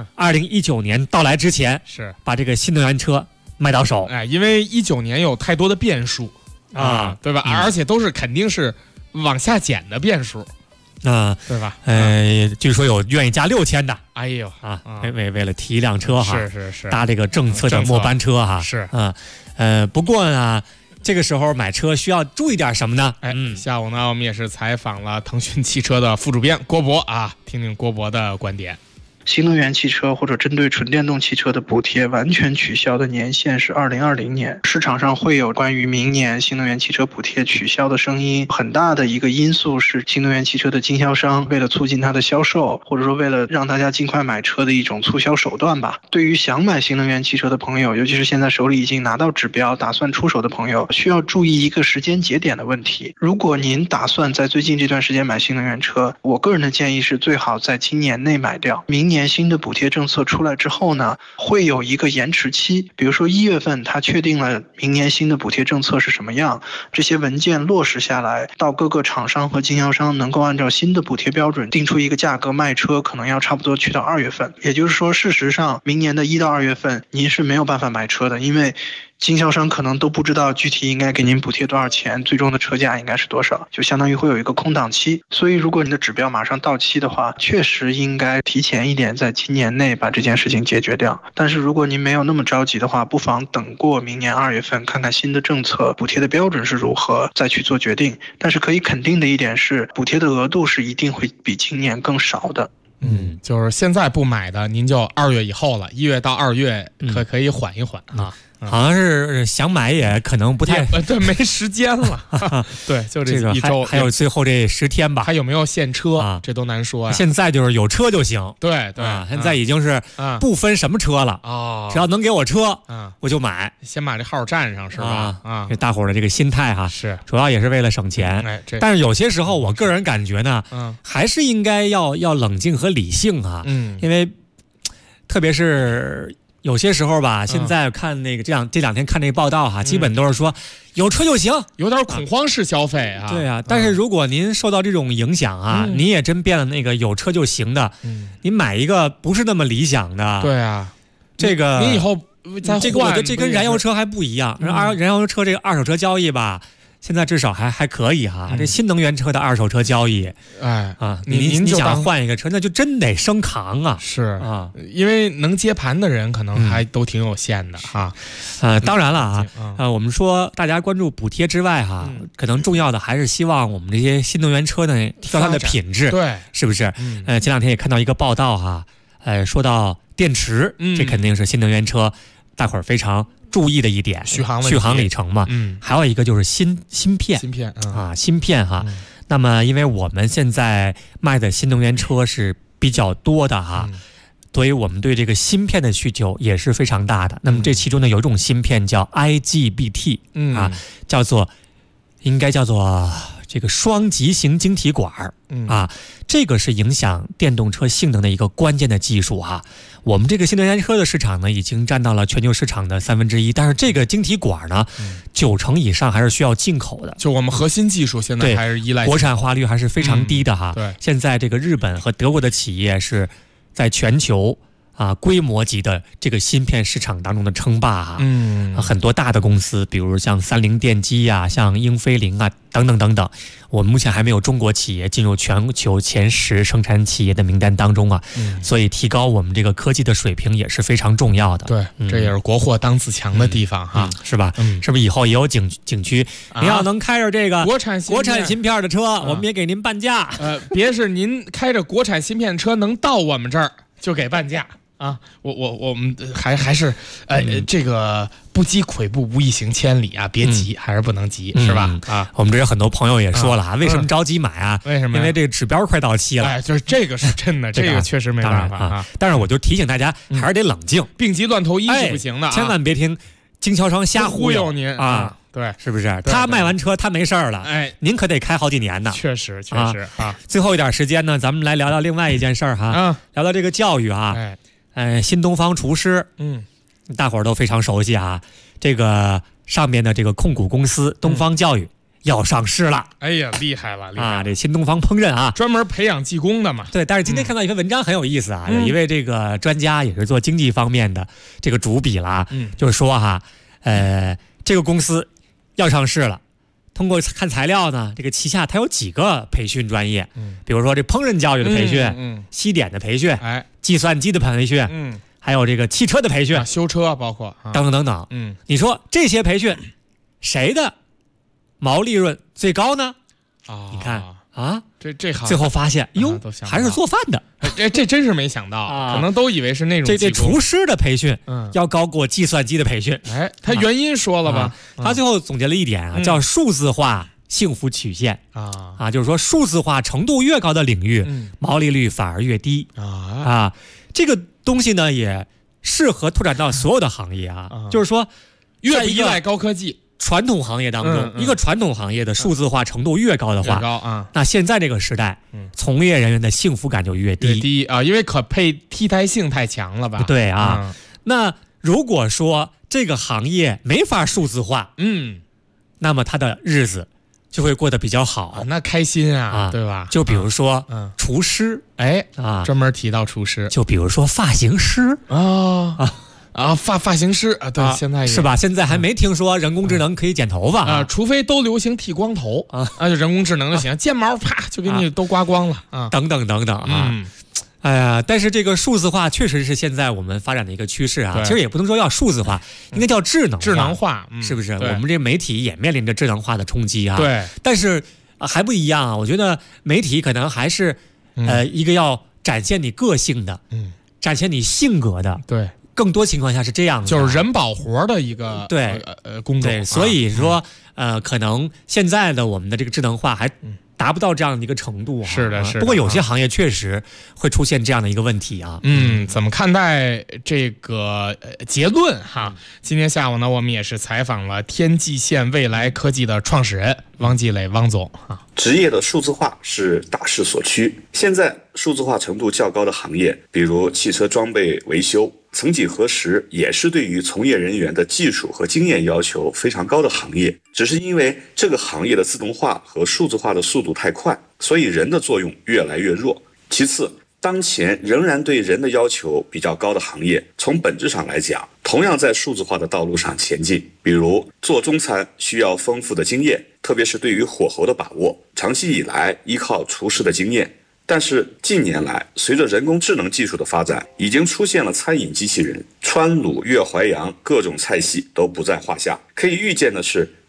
2019年到来之前是把这个新能源车卖到手。 因为19年有太多的变数啊，对吧？而且都是肯定是往下减的变数。对吧？ 据说有愿意加6000的， 哎呦啊，为了提一辆车哈， 是搭这个政策的末班车哈， 是不过呢，这个时候买车需要注意点什么呢？ 下午呢，我们也是采访了腾讯汽车的副主编郭博啊，听听郭博的观点。 新能源汽车或者针对纯电动汽车的补贴完全取消的年限是2020年，市场上会有关于明年新能源汽车补贴取消的声音。很大的一个因素是新能源汽车的经销商为了促进它的销售，或者说为了让大家尽快买车的一种促销手段吧。对于想买新能源汽车的朋友，尤其是现在手里已经拿到指标打算出手的朋友，需要注意一个时间节点的问题。如果您打算在最近这段时间买新能源车，我个人的建议是最好在今年内买掉。明年新的补贴政策出来之后呢，会有一个延迟期，比如说1月份它确定了明年新的补贴政策是什么样，这些文件落实下来，到各个厂商和经销商能够按照新的补贴标准定出一个价格卖车，可能要差不多去到2月份。也就是说，事实上明年的1到2月份您是没有办法买车的，因为经销商可能都不知道具体应该给您补贴多少钱，最终的车价应该是多少，就相当于会有一个空档期。所以如果你的指标马上到期的话，确实应该提前一点在今年内把这件事情解决掉。但是如果您没有那么着急的话，不妨等过明年2月份看看新的政策补贴的标准是如何，再去做决定。但是可以肯定的一点是，补贴的额度是一定会比今年更少的。 就是现在不买的，您就2月以后了，1月到2月可以缓一缓啊。 好像是想买也可能不太对，没时间了。对，就这个一周， 还有最后这10天吧， 还有没有现车这都难说啊。 现在就是有车就行。 对， 现在已经是不分什么车了只要能给我车，我就买， 先把这号占上是吧？ 这大伙儿的这个心态哈， 是主要也是为了省钱。但是有些时候，我个人感觉呢，还是应该要冷静和理性啊。因为特别是有些时候吧，现在看那个这两天看这个报道哈，基本都是说有车就行， 有点恐慌式消费啊。 对啊，但是如果您受到这种影响啊，您也真变了那个有车就行的，您买一个不是那么理想的。 对啊， 这个您以后再这个我觉得这跟燃油车还不一样，燃油车这个二手车交易吧。现在至少还可以哈，这新能源车的二手车交易，您想换一个车，那就真得生扛啊！ 是啊，因为能接盘的人可能还都挺有限的哈。 当然了我们说大家关注补贴之外哈，可能重要的还是希望我们这些新能源车呢提高它的品质， 对， 是不是？前两天也看到一个报道哈，说到电池，这肯定是新能源车大伙儿非常注意的一点，续航里程嘛。还有一个就是芯片芯片哈。那么因为我们现在卖的新能源车是比较多的哈。所以我们对这个芯片的需求也是非常大的。那么这其中呢，有一种芯片叫 IGBT，应该叫做这个双极型晶体管这个是影响电动车性能的一个关键的技术哈。我们这个新能源车的市场呢，已经占到了全球市场的1/3，但是这个晶体管呢，90%以上还是需要进口的。 就我们核心技术现在还是依赖国产化率还是非常低的哈。 对， 现在这个日本和德国的企业是在全球规模级的这个芯片市场当中的称霸很多大的公司，比如像三菱电机像英飞凌等等等等，我们目前还没有中国企业进入全球前10生产企业的名单当中所以提高我们这个科技的水平也是非常重要的。 对，这也是国货当自强的地方是吧？是不是以后也有景区？您要能开着这个国产芯片的车，我们也给您半价。 别是您开着国产芯片车能到我们这儿就给半价。我们还是这个不积跬步无以行千里别急，还是不能急，是吧？ 我们这有很多朋友也说了为什么着急买为什么？ 因为这个指标快到期了。 就是这个是真的，这个确实没办法但是我就提醒大家，还是得冷静， 病急乱投医是不行的千万别听经销商瞎忽悠您对， 是不是？他卖完车他没事了，您可得开好几年呢。 确实最后一点时间呢，咱们来聊聊另外一件事儿聊聊这个教育新东方厨师，大伙儿都非常熟悉这个上面的这个控股公司东方教育要上市了。 哎呀，厉害了这新东方烹饪专门培养技工的嘛。 对，但是今天看到一篇文章很有意思有一位这个专家也是做经济方面的这个主笔了就是说这个公司要上市了。通过看材料呢，这个旗下它有几个培训专业，比如说这烹饪教育的培训，西点的培训，计算机的培训，还有这个汽车的培训， 修车包括等等等等。你说这些培训谁的毛利润最高呢？你看这最后发现还是做饭的。 这真是没想到可能都以为是那种这厨师的培训要高过计算机的培训。 他原因说了吧？ 他最后总结了一点叫数字化幸福曲线就是说数字化程度越高的领域毛利率反而越低这个东西呢也适合拓展到所有的行业就是说越不依赖高科技。 传统行业当中一个传统行业的数字化程度越高的话那现在这个时代从业人员的幸福感就越低因为可替代性太强了吧？ 对那如果说这个行业没法数字化那么他的日子就会过得比较好那开心对吧？ 就比如说厨师专门提到厨师， 就比如说发型师发型师对现在是吧？现在还没听说人工智能可以剪头发除非都流行剃光头就人工智能就行，睫毛啪就给你都刮光了等等等等哎呀，但是这个数字化确实是现在我们发展的一个趋势其实也不能说要数字化，应该叫智能化是不是？我们这媒体也面临着智能化的冲击对， 但是还不一样我觉得媒体可能还是一个要展现你个性的展现你性格的对。 更多情况下是这样的， 就是人保活的一个工种。 对，所以说可能现在的我们的这个智能化还达不到这样的一个程度是的，是的。 不过有些行业确实会出现这样的一个问题怎么看待这个结论今天下午呢，我们也是采访了天际线未来科技的创始人汪继磊汪总职业的数字化是大势所趋，现在数字化程度较高的行业，比如汽车装备维修，曾几何时也是对于从业人员的技术和经验要求非常高的行业，只是因为这个行业的自动化和数字化的速度太快，所以人的作用越来越弱。其次，当前仍然对人的要求比较高的行业，从本质上来讲，同样在数字化的道路上前进。比如做中餐需要丰富的经验，特别是对于火候的把握，长期以来依靠厨师的经验。但是近年来，随着人工智能技术的发展，已经出现了餐饮机器人，川鲁粤淮扬各种菜系都不在话下。可以预见的是，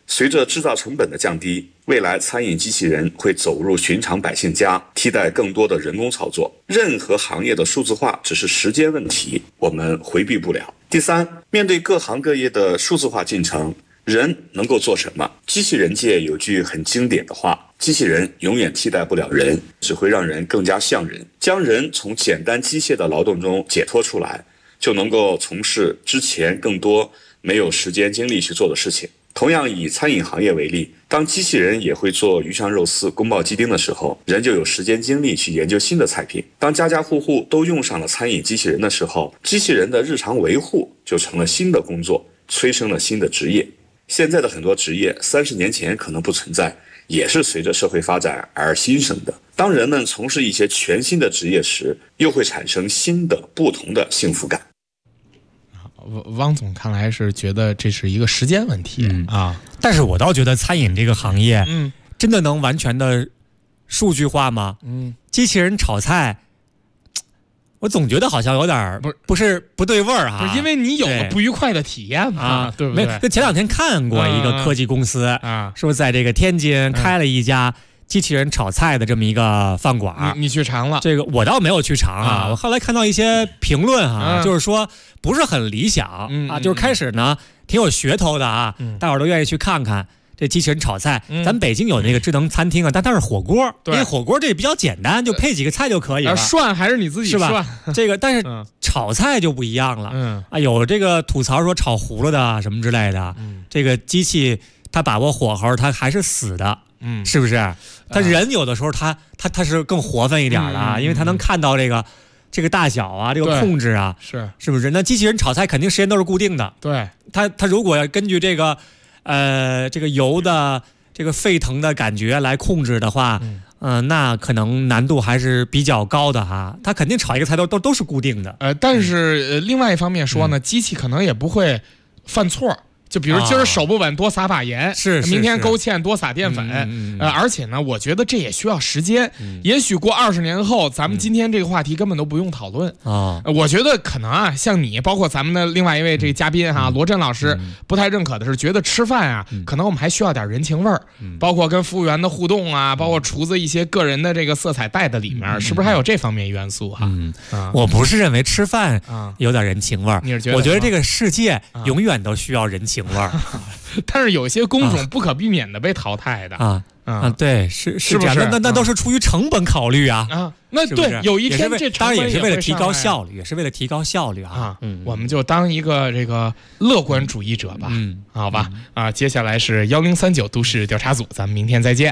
随着制造成本的降低，未来餐饮机器人会走入寻常百姓家，替代更多的人工操作。任何行业的数字化只是时间问题，我们回避不了。第三，面对各行各业的数字化进程，人能够做什么？机器人界有句很经典的话，机器人永远替代不了人，只会让人更加像人。将人从简单机械的劳动中解脱出来，就能够从事之前更多没有时间精力去做的事情。同样以餐饮行业为例，当机器人也会做鱼香肉丝、宫保鸡丁的时候，人就有时间精力去研究新的菜品。当家家户户都用上了餐饮机器人的时候，机器人的日常维护就成了新的工作，催生了新的职业。现在的很多职业30年前可能不存在，也是随着社会发展而新生的。当人们从事一些全新的职业时，又会产生新的不同的幸福感。 汪总看来是觉得这是一个时间问题啊， 但是我倒觉得餐饮这个行业，真的能完全的数据化吗？机器人炒菜，我总觉得好像有点不对味儿哈， 因为你有了不愉快的体验嘛，对不对？ 就前2天看过一个科技公司说在这个天津开了一家机器人炒菜的这么一个饭馆， 你去尝了？ 这个我倒没有去尝啊，我后来看到一些评论就是说不是很理想啊，就是开始呢挺有噱头的啊，大伙儿都愿意去看看这机器人炒菜。咱北京有那个智能餐厅啊，但它是火锅，因为火锅这比较简单，就配几个菜就可以了。 涮还是你自己涮，是吧？这个但是炒菜就不一样了，有这个吐槽说炒糊了的什么之类的，这个机器它把握火候，它还是死的。是不是？他人有的时候他是更活泛一点的，因为他能看到这个大小啊，这个控制啊，是不是？那机器人炒菜肯定时间都是固定的， 对， 他如果要根据这个油的这个沸腾的感觉来控制的话，那可能难度还是比较高的哈。他肯定炒一个菜都是固定的， 但是另外一方面说呢，机器可能也不会犯错。就比如今儿手不稳多撒把盐，明天勾芡多撒淀粉，而且呢，我觉得这也需要时间。也许过20年后，咱们今天这个话题根本都不用讨论啊。我觉得可能啊，像你，包括咱们的另外一位这个嘉宾哈，罗振老师，不太认可的是，觉得吃饭啊，可能我们还需要点人情味儿，包括跟服务员的互动啊，包括厨子一些个人的这个色彩带的里面，是不是还有这方面元素哈？ 我不是认为吃饭有点人情味儿，我觉得这个世界永远都需要人情味儿， 但是有些工种不可避免的被淘汰的对，是这样，那都是出于成本考虑啊。 那对，有一天这当然也是为了提高效率， 我们就当一个这个乐观主义者吧，好吧接下来是1039都市调查组，咱们明天再见。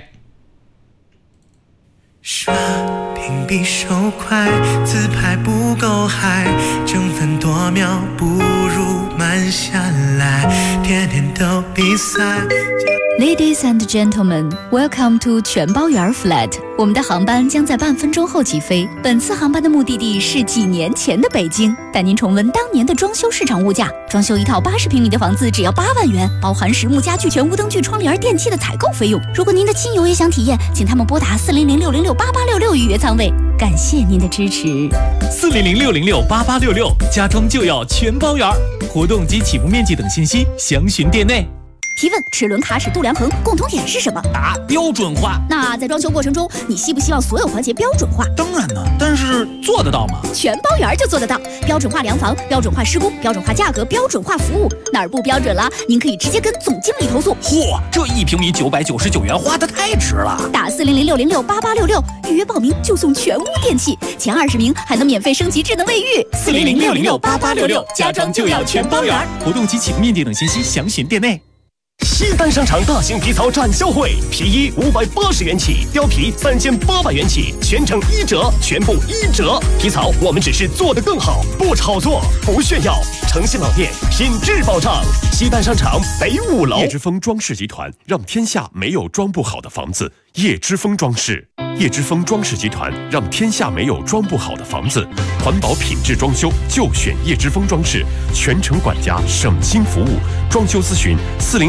刷屏比手快，自拍不够嗨，争分夺秒不如慢下来，天天都比赛。 Ladies and gentlemen, welcome to 全包圆 flat。我们的航班将在半分钟后起飞。本次航班的目的地是几年前的北京，带您重温当年的装修市场物价。装修一套80平米的房子只要8万元，包含实木家具、全屋灯具、窗帘、电器的采购费用。如果您的亲友也想体验，请他们拨打400-606-8866预约舱位。感谢您的支持。 400-606-8866，家装就要全包圆。活动及起步面积等信息详询店内。 提问：齿轮、卡尺、度量衡共同点是什么？ 答：标准化。 那在装修过程中，你希不希望所有环节标准化？ 当然呢，但是做得到吗？ 全包圆就做得到，标准化量房、标准化施工、标准化价格、标准化服务，哪儿不标准了，您可以直接跟总经理投诉。 嚯，这1平米999元花得太值了！ 打400-606-8866预约报名就送全屋电器，前20名还能免费升级智能卫浴。 400-606-8866，家装就要全包圆。活动及起步面积等信息详询店内。 西单商场大型皮草展销会，皮衣580元起，貂皮3800元起，全程1折，全部1折。皮草我们只是做得更好，不炒作，不炫耀，诚信老店，品质保障。西单商场北5楼。 叶之峰装饰集团，让天下没有装不好的房子。叶之峰装饰，叶之峰装饰集团，让天下没有装不好的房子。环保品质装修就选叶之峰装饰，全程管家，省心服务。装修咨询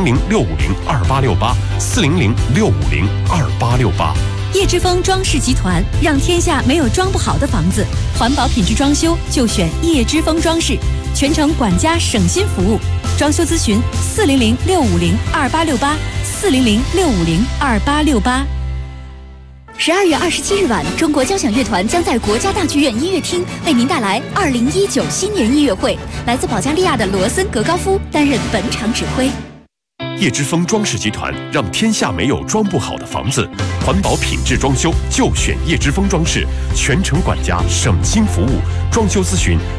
400-650-2868，400-650-2868。 叶之峰装饰集团，让天下没有装不好的房子。环保品质装修就选叶之峰装饰，全程管家省心服务。装修咨询400-650-2868 400-650-2868。 12月27日晚，中国交响乐团将在国家大剧院音乐厅为您带来2019新年音乐会，来自保加利亚的罗森格高夫担任本场指挥。 叶之峰装饰集团让天下没有装不好的房子，环保品质装修就选叶之峰装饰，全程管家，省心服务。装修咨询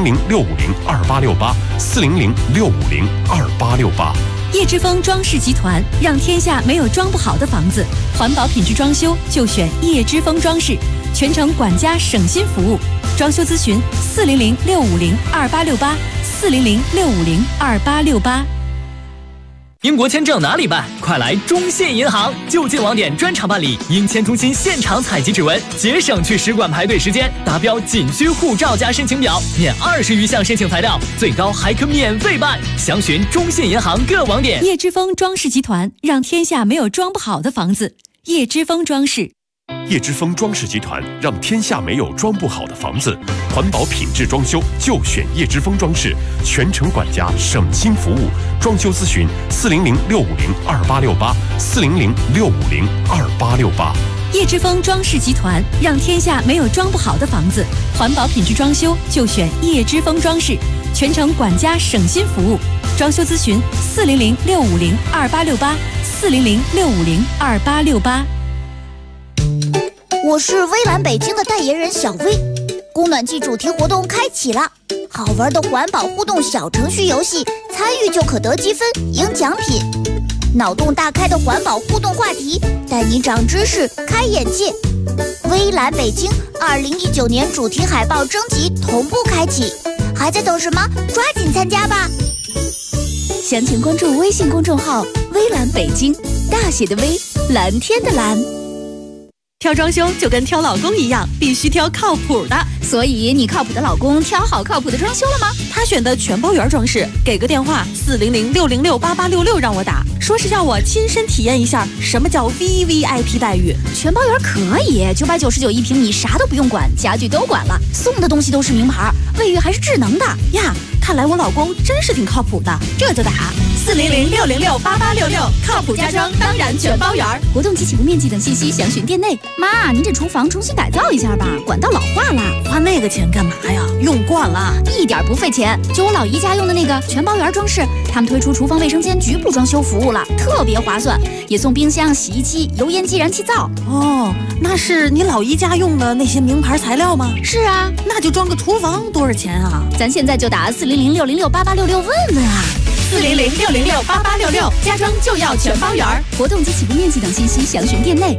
400-650-2868，400-650-2868。 叶之峰装饰集团让天下没有装不好的房子，环保品质装修就选叶之峰装饰，全程管家，省心服务。装修咨询400-650-2868，400-650-2868。 英国签证哪里办？快来中信银行，就近网点专场办理，英签中心现场采集指纹，节省去使馆排队时间。达标仅需护照加申请表，免20余项申请材料，最高还可免费办。详询中信银行各网点。 叶之峰装饰集团让天下没有装不好的房子，叶之峰装饰。 叶之峰装饰集团让天下没有装不好的房子，环保品质装修就选叶之峰装饰，全程管家，省心服务。装修咨询400-650-2868，400-650-2868。 叶之峰装饰集团让天下没有装不好的房子，环保品质装修就选叶之峰装饰，全程管家，省心服务。装修咨询400-650-2868，400-650-2868。 我是微蓝北京的代言人小薇，供暖季主题活动开启了，好玩的环保互动小程序游戏，参与就可得积分赢奖品。脑洞大开的环保互动话题，带你长知识开眼界。微蓝北京2019年主题海报征集同步开启，还在等什么？抓紧参加吧！ 详情关注微信公众号微蓝北京，大写的微，蓝天的蓝。 挑装修就跟挑老公一样，必须挑靠谱的。 所以你靠谱的老公挑好靠谱的装修了吗？ 他选的全包圆装饰，给个电话400-606-8866让我打，说是要我亲身体验一下什么叫 VVIP 待遇。 全包圆可以，999一平米，啥都不用管，家具都管了，送的东西都是名牌，卫浴还是智能的呀。看来我老公真是挺靠谱的，这就打400-606-8866，靠谱家装当然全包圆。 活动及起步面积等信息详询店内。妈，您这厨房重新改造一下吧，管道老化了。 花那个钱干嘛呀？用惯了， 一点不费钱。就我老姨家用的那个全包圆装饰，他们推出厨房卫生间局部装修服务了，特别划算，也送冰箱、洗衣机、油烟机、燃气灶。 哦，那是你老姨家用的那些名牌材料吗？ 是啊， 那就装个厨房多少钱啊？ 咱现在就打400-606-8866问问啊。 400-606-8866，家装就要全包圆。 活动及起步面积等信息详询店内。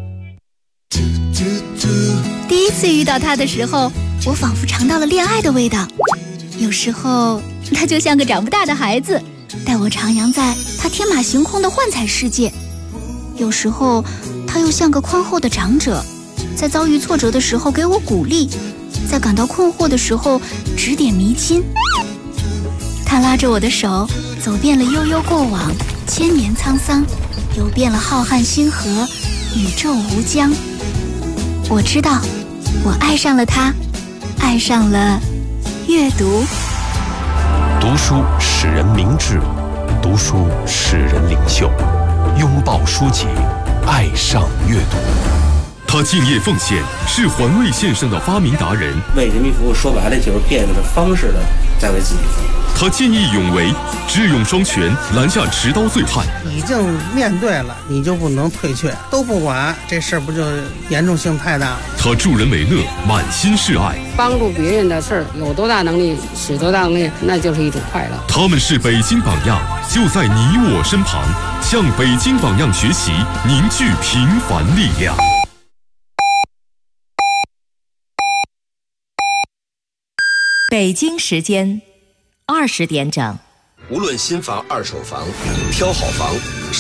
第一次遇到他的时候，我仿佛尝到了恋爱的味道。有时候他就像个长不大的孩子，带我徜徉在他天马行空的幻彩世界。有时候他又像个宽厚的长者，在遭遇挫折的时候给我鼓励，在感到困惑的时候指点迷津。他拉着我的手，走遍了悠悠过往，千年沧桑，游遍了浩瀚星河，宇宙无疆。我知道，我爱上了他，爱上了阅读。 读书使人明智，读书使人领袖。拥抱书籍，爱上阅读。 他敬业奉献，是环卫线上的发明达人。 为人民服务，说白了就是变着方式的在为自己服务。 他见义勇为，智勇双全，拦下持刀醉汉。 已经面对了，你就不能退却，都不管，这事儿不就严重性太大了？ 他助人为乐，满心是爱。 帮助别人的事儿，有多大能力使多大能力，那就是一种快乐。 他们是北京榜样，就在你我身旁，向北京榜样学习，凝聚平凡力量。 北京时间20点整。 无论新房、二手房，挑好房